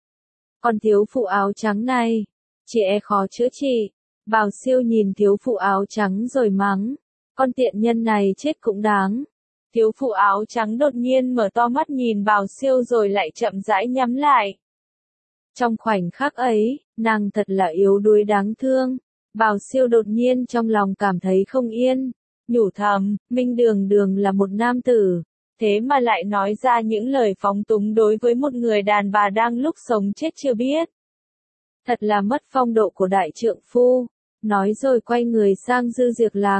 Còn thiếu phụ áo trắng này, chỉ e khó chữa trị. Bào Siêu nhìn thiếu phụ áo trắng rồi mắng, con tiện nhân này chết cũng đáng. Thiếu phụ áo trắng đột nhiên mở to mắt nhìn Bào Siêu rồi lại chậm rãi nhắm lại. Trong khoảnh khắc ấy, nàng thật là yếu đuối đáng thương. Bào Siêu đột nhiên trong lòng cảm thấy không yên, nhủ thầm, Minh Đường Đường là một nam tử, thế mà lại nói ra những lời phóng túng đối với một người đàn bà đang lúc sống chết chưa biết. Thật là mất phong độ của đại trượng phu, nói rồi quay người sang Dư Diệp Lạc.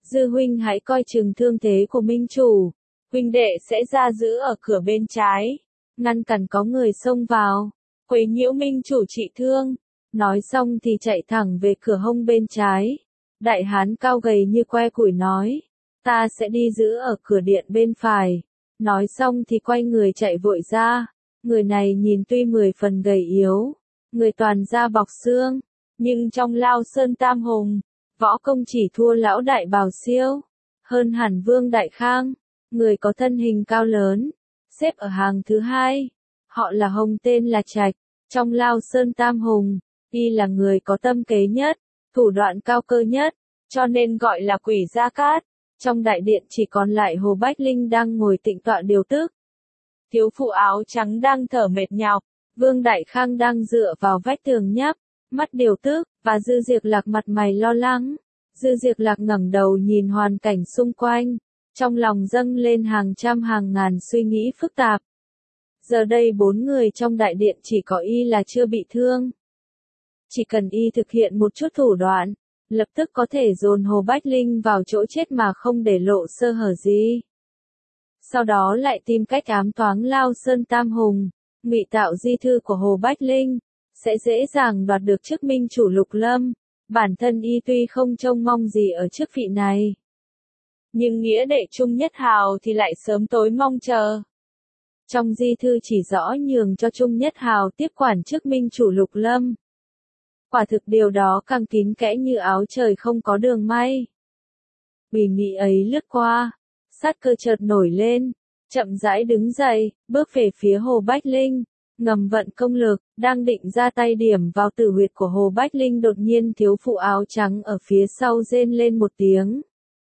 Dư huynh hãy coi chừng thương thế của minh chủ. Huynh đệ sẽ ra giữ ở cửa bên trái, ngăn cản có người xông vào, quấy nhiễu minh chủ trị thương. Nói xong thì chạy thẳng về cửa hông bên trái. Đại hán cao gầy như que củi nói, ta sẽ đi giữ ở cửa điện bên phải. Nói xong thì quay người chạy vội ra. Người này nhìn tuy 10 phần gầy yếu, người toàn da bọc xương, nhưng trong Lao Sơn Tam Hùng, võ công chỉ thua lão đại Bào Siêu, hơn hẳn Vương Đại Khang, người có thân hình cao lớn, xếp ở hàng thứ hai. Họ là Hồng tên là Trạch, trong Lao Sơn Tam Hùng, y là người có tâm kế nhất, thủ đoạn cao cơ nhất, cho nên gọi là Quỷ Gia Cát. Trong đại điện chỉ còn lại Hồ Bách Linh đang ngồi tịnh tọa điều tức. Thiếu phụ áo trắng đang thở mệt nhọc, Vương Đại Khang đang dựa vào vách tường nhắm mắt điều tức, và Dư Diệp Lạc mặt mày lo lắng. Dư Diệp Lạc ngẩng đầu nhìn hoàn cảnh xung quanh, trong lòng dâng lên hàng trăm hàng ngàn suy nghĩ phức tạp. Giờ đây 4 người trong đại điện chỉ có y là chưa bị thương. Chỉ cần y thực hiện một chút thủ đoạn, lập tức có thể dồn Hồ Bách Linh vào chỗ chết mà không để lộ sơ hở gì. Sau đó lại tìm cách ám toán Lao Sơn Tam Hùng, ngụy tạo di thư của Hồ Bách Linh, sẽ dễ dàng đoạt được chức minh chủ Lục Lâm. Bản thân y tuy không trông mong gì ở chức vị này, nhưng nghĩa đệ Trung Nhất Hào thì lại sớm tối mong chờ. Trong di thư chỉ rõ nhường cho Trung Nhất Hào tiếp quản chức minh chủ Lục Lâm. Quả thực điều đó càng kín kẽ như áo trời không có đường may. Ủy nghĩ ấy lướt qua, sát cơ chợt nổi lên, chậm rãi đứng dậy, bước về phía Hồ Bách Linh, ngầm vận công lực, đang định ra tay điểm vào tử huyệt của Hồ Bách Linh, đột nhiên thiếu phụ áo trắng ở phía sau rên lên một tiếng.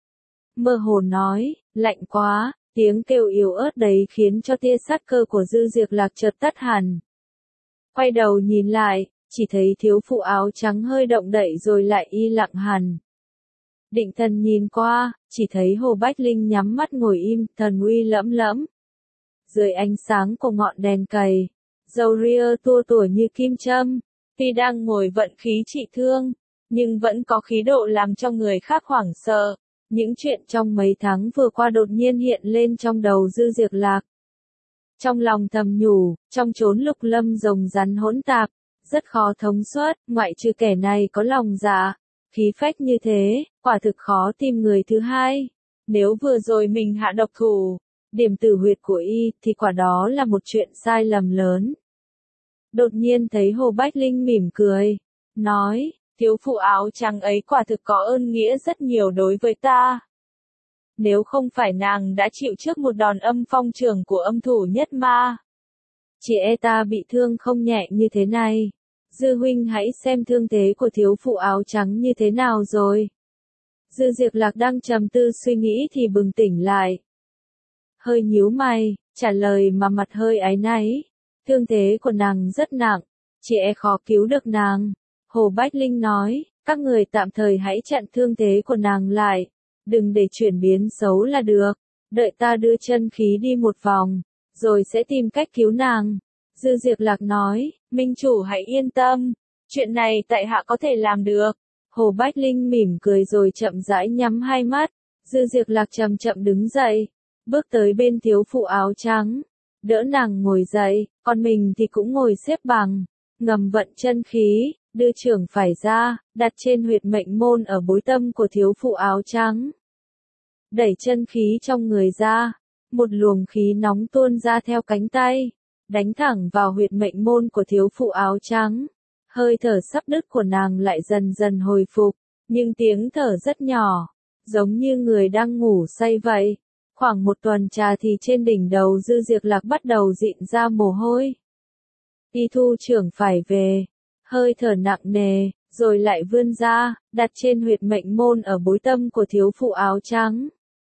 Mơ hồ nói, lạnh quá, tiếng kêu yếu ớt đấy khiến cho tia sát cơ của Dư Diệp Lạc chợt tắt hẳn. Quay đầu nhìn lại, chỉ thấy thiếu phụ áo trắng hơi động đậy rồi lại y lặng hẳn. Định thần nhìn qua, chỉ thấy Hồ Bách Linh nhắm mắt ngồi im, thần uy lẫm lẫm. Dưới ánh sáng của ngọn đèn cầy, râu ria tua tủa như kim châm, tuy đang ngồi vận khí trị thương, nhưng vẫn có khí độ làm cho người khác hoảng sợ. Những chuyện trong mấy tháng vừa qua đột nhiên hiện lên trong đầu Dư Diệp Lạc. Trong lòng thầm nhủ, trong chốn Lục Lâm rồng rắn hỗn tạp, rất khó thống suốt, ngoại trừ kẻ này có lòng dạ, khí phách như thế, quả thực khó tìm người thứ hai. Nếu vừa rồi mình hạ độc thủ, điểm tử huyệt của y, thì quả đó là một chuyện sai lầm lớn. Đột nhiên thấy Hồ Bách Linh mỉm cười, nói, thiếu phụ áo trắng ấy quả thực có ơn nghĩa rất nhiều đối với ta. Nếu không phải nàng đã chịu trước một đòn âm phong trường của âm thủ Nhất Ma, chỉ e ta bị thương không nhẹ như thế này. Dư huynh hãy xem thương thế của thiếu phụ áo trắng như thế nào rồi. Dư Diệp Lạc đang trầm tư suy nghĩ thì bừng tỉnh lại. Hơi nhíu mày, trả lời mà mặt hơi áy náy. Thương thế của nàng rất nặng, chỉ e khó cứu được nàng. Hồ Bách Linh nói, các người tạm thời hãy chặn thương thế của nàng lại, đừng để chuyển biến xấu là được. Đợi ta đưa chân khí đi một vòng, rồi sẽ tìm cách cứu nàng. Dư Diệp Lạc nói, minh chủ hãy yên tâm, chuyện này tại hạ có thể làm được. Hồ Bách Linh mỉm cười rồi chậm rãi nhắm hai mắt. Dư Diệp Lạc chậm chậm đứng dậy, bước tới bên thiếu phụ áo trắng, đỡ nàng ngồi dậy, còn mình thì cũng ngồi xếp bằng, ngầm vận chân khí, đưa trưởng phải ra, đặt trên huyệt mệnh môn ở bối tâm của thiếu phụ áo trắng. Đẩy chân khí trong người ra, một luồng khí nóng tuôn ra theo cánh tay, đánh thẳng vào huyệt mệnh môn của thiếu phụ áo trắng. Hơi thở sắp đứt của nàng lại dần dần hồi phục, nhưng tiếng thở rất nhỏ, giống như người đang ngủ say vậy. Khoảng một tuần trà thì trên đỉnh đầu Dư Diệp Lạc bắt đầu rịn ra mồ hôi. Y thu trưởng phải về, hơi thở nặng nề, rồi lại vươn ra, đặt trên huyệt mệnh môn ở bối tâm của thiếu phụ áo trắng.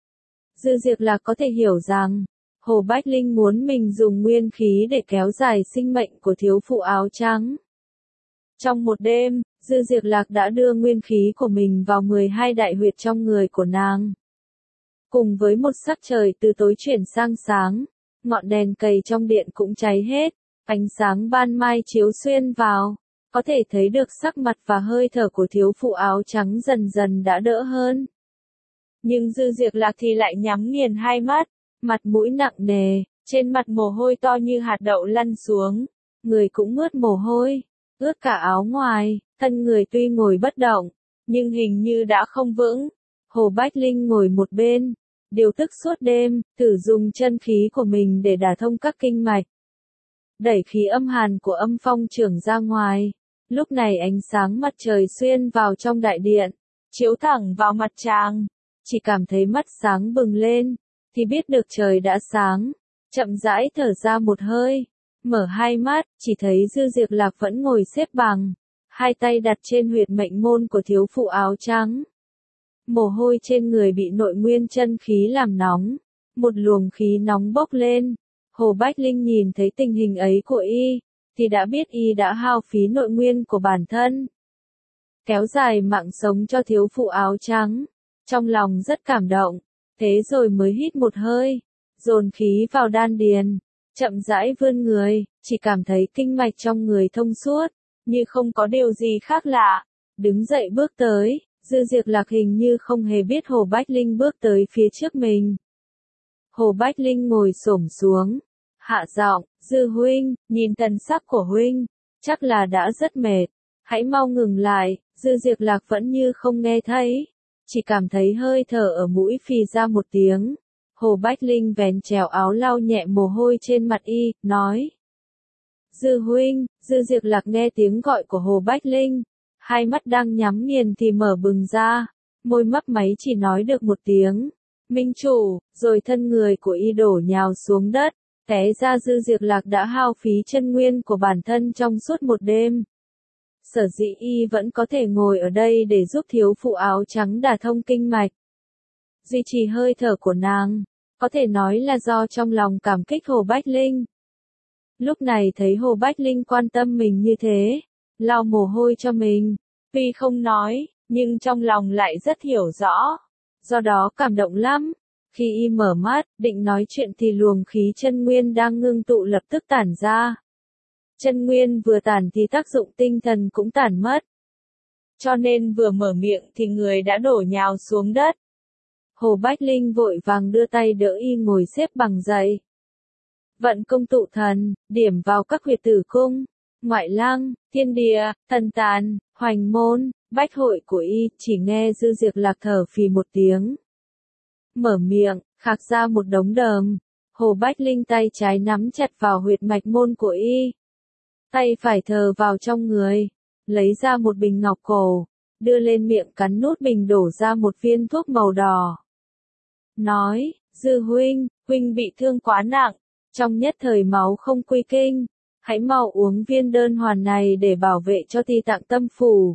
Dư Diệp Lạc có thể hiểu rằng, Hồ Bách Linh muốn mình dùng nguyên khí để kéo dài sinh mệnh của thiếu phụ áo trắng. Trong một đêm, Dư Diệp Lạc đã đưa nguyên khí của mình vào 12 đại huyệt trong người của nàng. Cùng với một sắc trời từ tối chuyển sang sáng, ngọn đèn cầy trong điện cũng cháy hết, ánh sáng ban mai chiếu xuyên vào, có thể thấy được sắc mặt và hơi thở của thiếu phụ áo trắng dần dần đã đỡ hơn. Nhưng Dư Diệp Lạc thì lại nhắm nghiền hai mắt, mặt mũi nặng nề, trên mặt mồ hôi to như hạt đậu lăn xuống, người cũng mướt mồ hôi, ướt cả áo ngoài, thân người tuy ngồi bất động, nhưng hình như đã không vững. Hồ Bách Linh ngồi một bên, điều tức suốt đêm, thử dùng chân khí của mình để đả thông các kinh mạch, đẩy khí âm hàn của âm phong trưởng ra ngoài. Lúc này ánh sáng mặt trời xuyên vào trong đại điện, chiếu thẳng vào mặt chàng, chỉ cảm thấy mắt sáng bừng lên, thì biết được trời đã sáng, chậm rãi thở ra một hơi, mở hai mắt, chỉ thấy Dư Diệp Lạc vẫn ngồi xếp bằng, hai tay đặt trên huyệt mệnh môn của thiếu phụ áo trắng. Mồ hôi trên người bị nội nguyên chân khí làm nóng, một luồng khí nóng bốc lên. Hồ Bách Linh nhìn thấy tình hình ấy của y, thì đã biết y đã hao phí nội nguyên của bản thân, kéo dài mạng sống cho thiếu phụ áo trắng. Trong lòng rất cảm động, thế rồi mới hít một hơi, dồn khí vào đan điền, chậm rãi vươn người, chỉ cảm thấy kinh mạch trong người thông suốt, như không có điều gì khác lạ. Đứng dậy bước tới, Dư Diệp Lạc hình như không hề biết Hồ Bách Linh bước tới phía trước mình. Hồ Bách Linh ngồi xổm xuống, hạ giọng, Dư huynh, nhìn thần sắc của huynh, chắc là đã rất mệt, hãy mau ngừng lại. Dư Diệp Lạc vẫn như không nghe thấy, chỉ cảm thấy hơi thở ở mũi phì ra một tiếng. Hồ Bách Linh vén chéo áo lau nhẹ mồ hôi trên mặt y, nói. Dư huynh. Dư Diệp Lạc nghe tiếng gọi của Hồ Bách Linh, hai mắt đang nhắm nghiền thì mở bừng ra, môi mấp máy chỉ nói được một tiếng, Minh chủ, rồi thân người của y đổ nhào xuống đất, té ra Dư Diệp Lạc đã hao phí chân nguyên của bản thân trong suốt một đêm. Sở dĩ y vẫn có thể ngồi ở đây để giúp thiếu phụ áo trắng đả thông kinh mạch, duy trì hơi thở của nàng, có thể nói là do trong lòng cảm kích Hồ Bách Linh. Lúc này thấy Hồ Bách Linh quan tâm mình như thế, lau mồ hôi cho mình, tuy không nói, nhưng trong lòng lại rất hiểu rõ, do đó cảm động lắm. Khi y mở mắt, định nói chuyện thì luồng khí chân nguyên đang ngưng tụ lập tức tản ra. Chân nguyên vừa tản thì tác dụng tinh thần cũng tản mất. Cho nên vừa mở miệng thì người đã đổ nhào xuống đất. Hồ Bách Linh vội vàng đưa tay đỡ y ngồi xếp bằng dậy. Vận công tụ thần, điểm vào các huyệt tử cung, ngoại lăng, thiên địa, thần tàn, hoành môn, bách hội của y, chỉ nghe Dư Diệp Lạc thở phì một tiếng. Mở miệng, khạc ra một đống đờm. Hồ Bách Linh tay trái nắm chặt vào huyệt mạch môn của y, tay phải thờ vào trong người, lấy ra một bình ngọc cổ, đưa lên miệng cắn nút bình đổ ra một viên thuốc màu đỏ. Nói, Dư huynh, huynh bị thương quá nặng, trong nhất thời máu không quy kinh, hãy mau uống viên đơn hoàn này để bảo vệ cho Ti Tạng Tâm Phủ.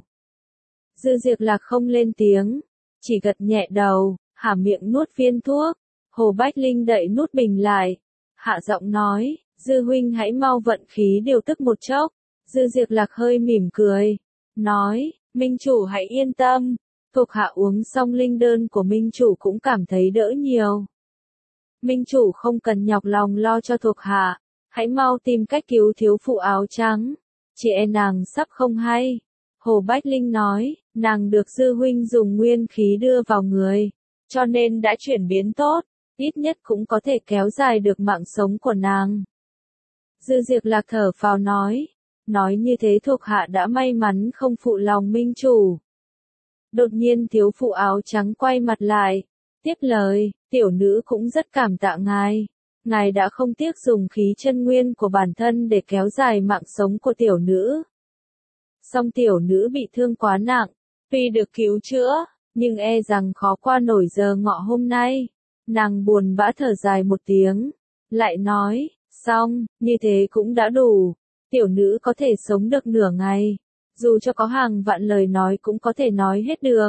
Dư Diệp Lạc không lên tiếng, chỉ gật nhẹ đầu, há miệng nuốt viên thuốc. Hồ Bách Linh đậy nút bình lại, hạ giọng nói, Dư huynh hãy mau vận khí điều tức một chốc. Dư Diệp Lạc hơi mỉm cười, nói, Minh chủ hãy yên tâm, thuộc hạ uống xong linh đơn của Minh chủ cũng cảm thấy đỡ nhiều. Minh chủ không cần nhọc lòng lo cho thuộc hạ, hãy mau tìm cách cứu thiếu phụ áo trắng, chỉ e nàng sắp không hay. Hồ Bách Linh nói, nàng được Dư huynh dùng nguyên khí đưa vào người, cho nên đã chuyển biến tốt, ít nhất cũng có thể kéo dài được mạng sống của nàng. Dư Diệp Lạc thở phào nói như thế thuộc hạ đã may mắn không phụ lòng Minh chủ. Đột nhiên thiếu phụ áo trắng quay mặt lại, tiếp lời, tiểu nữ cũng rất cảm tạ ngài. Ngài đã không tiếc dùng khí chân nguyên của bản thân để kéo dài mạng sống của tiểu nữ. Song tiểu nữ bị thương quá nặng, tuy được cứu chữa, nhưng e rằng khó qua nổi giờ ngọ hôm nay. Nàng buồn bã thở dài một tiếng, lại nói, xong, như thế cũng đã đủ. Tiểu nữ có thể sống được nửa ngày, dù cho có hàng vạn lời nói cũng có thể nói hết được.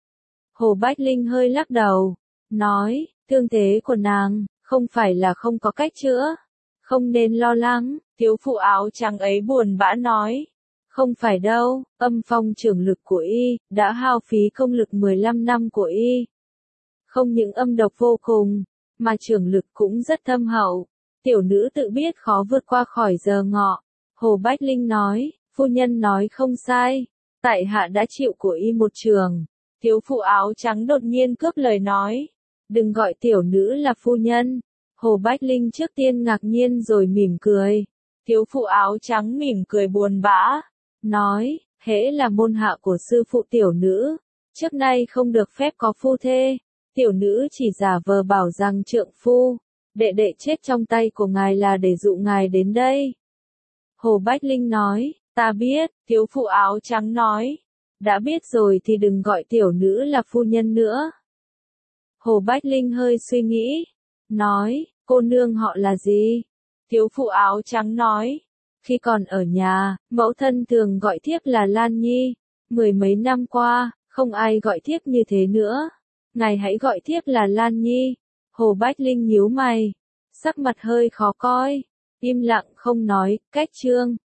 Hồ Bách Linh hơi lắc đầu, nói, thương thế của nàng, không phải là không có cách chữa, không nên lo lắng. Thiếu phụ áo trắng ấy buồn bã nói, không phải đâu, âm phong trưởng lực của y, đã hao phí công lực 15 năm của y. Không những âm độc vô cùng, mà trưởng lực cũng rất thâm hậu, tiểu nữ tự biết khó vượt qua khỏi giờ ngọ. Hồ Bách Linh nói, phu nhân nói không sai, tại hạ đã chịu của y một trường, Thiếu phụ áo trắng đột nhiên cướp lời nói. Đừng gọi tiểu nữ là phu nhân. Hồ Bách Linh trước tiên ngạc nhiên rồi mỉm cười. Thiếu phụ áo trắng mỉm cười buồn bã. Nói, hễ là môn hạ của sư phụ tiểu nữ. Trước nay không được phép có phu thê. Tiểu nữ chỉ giả vờ bảo rằng trượng phu. Đệ đệ chết trong tay của ngài là để dụ ngài đến đây. Hồ Bách Linh nói, ta biết, thiếu phụ áo trắng nói. Đã biết rồi thì đừng gọi tiểu nữ là phu nhân nữa. Hồ Bách Linh hơi suy nghĩ. Nói, cô nương họ là gì? Thiếu phụ áo trắng nói. Khi còn ở nhà, mẫu thân thường gọi thiếp là Lan Nhi. 10 mấy năm qua, không ai gọi thiếp như thế nữa. Ngài hãy gọi thiếp là Lan Nhi. Hồ Bách Linh nhíu mày. Sắc mặt hơi khó coi. Im lặng không nói, cách chương.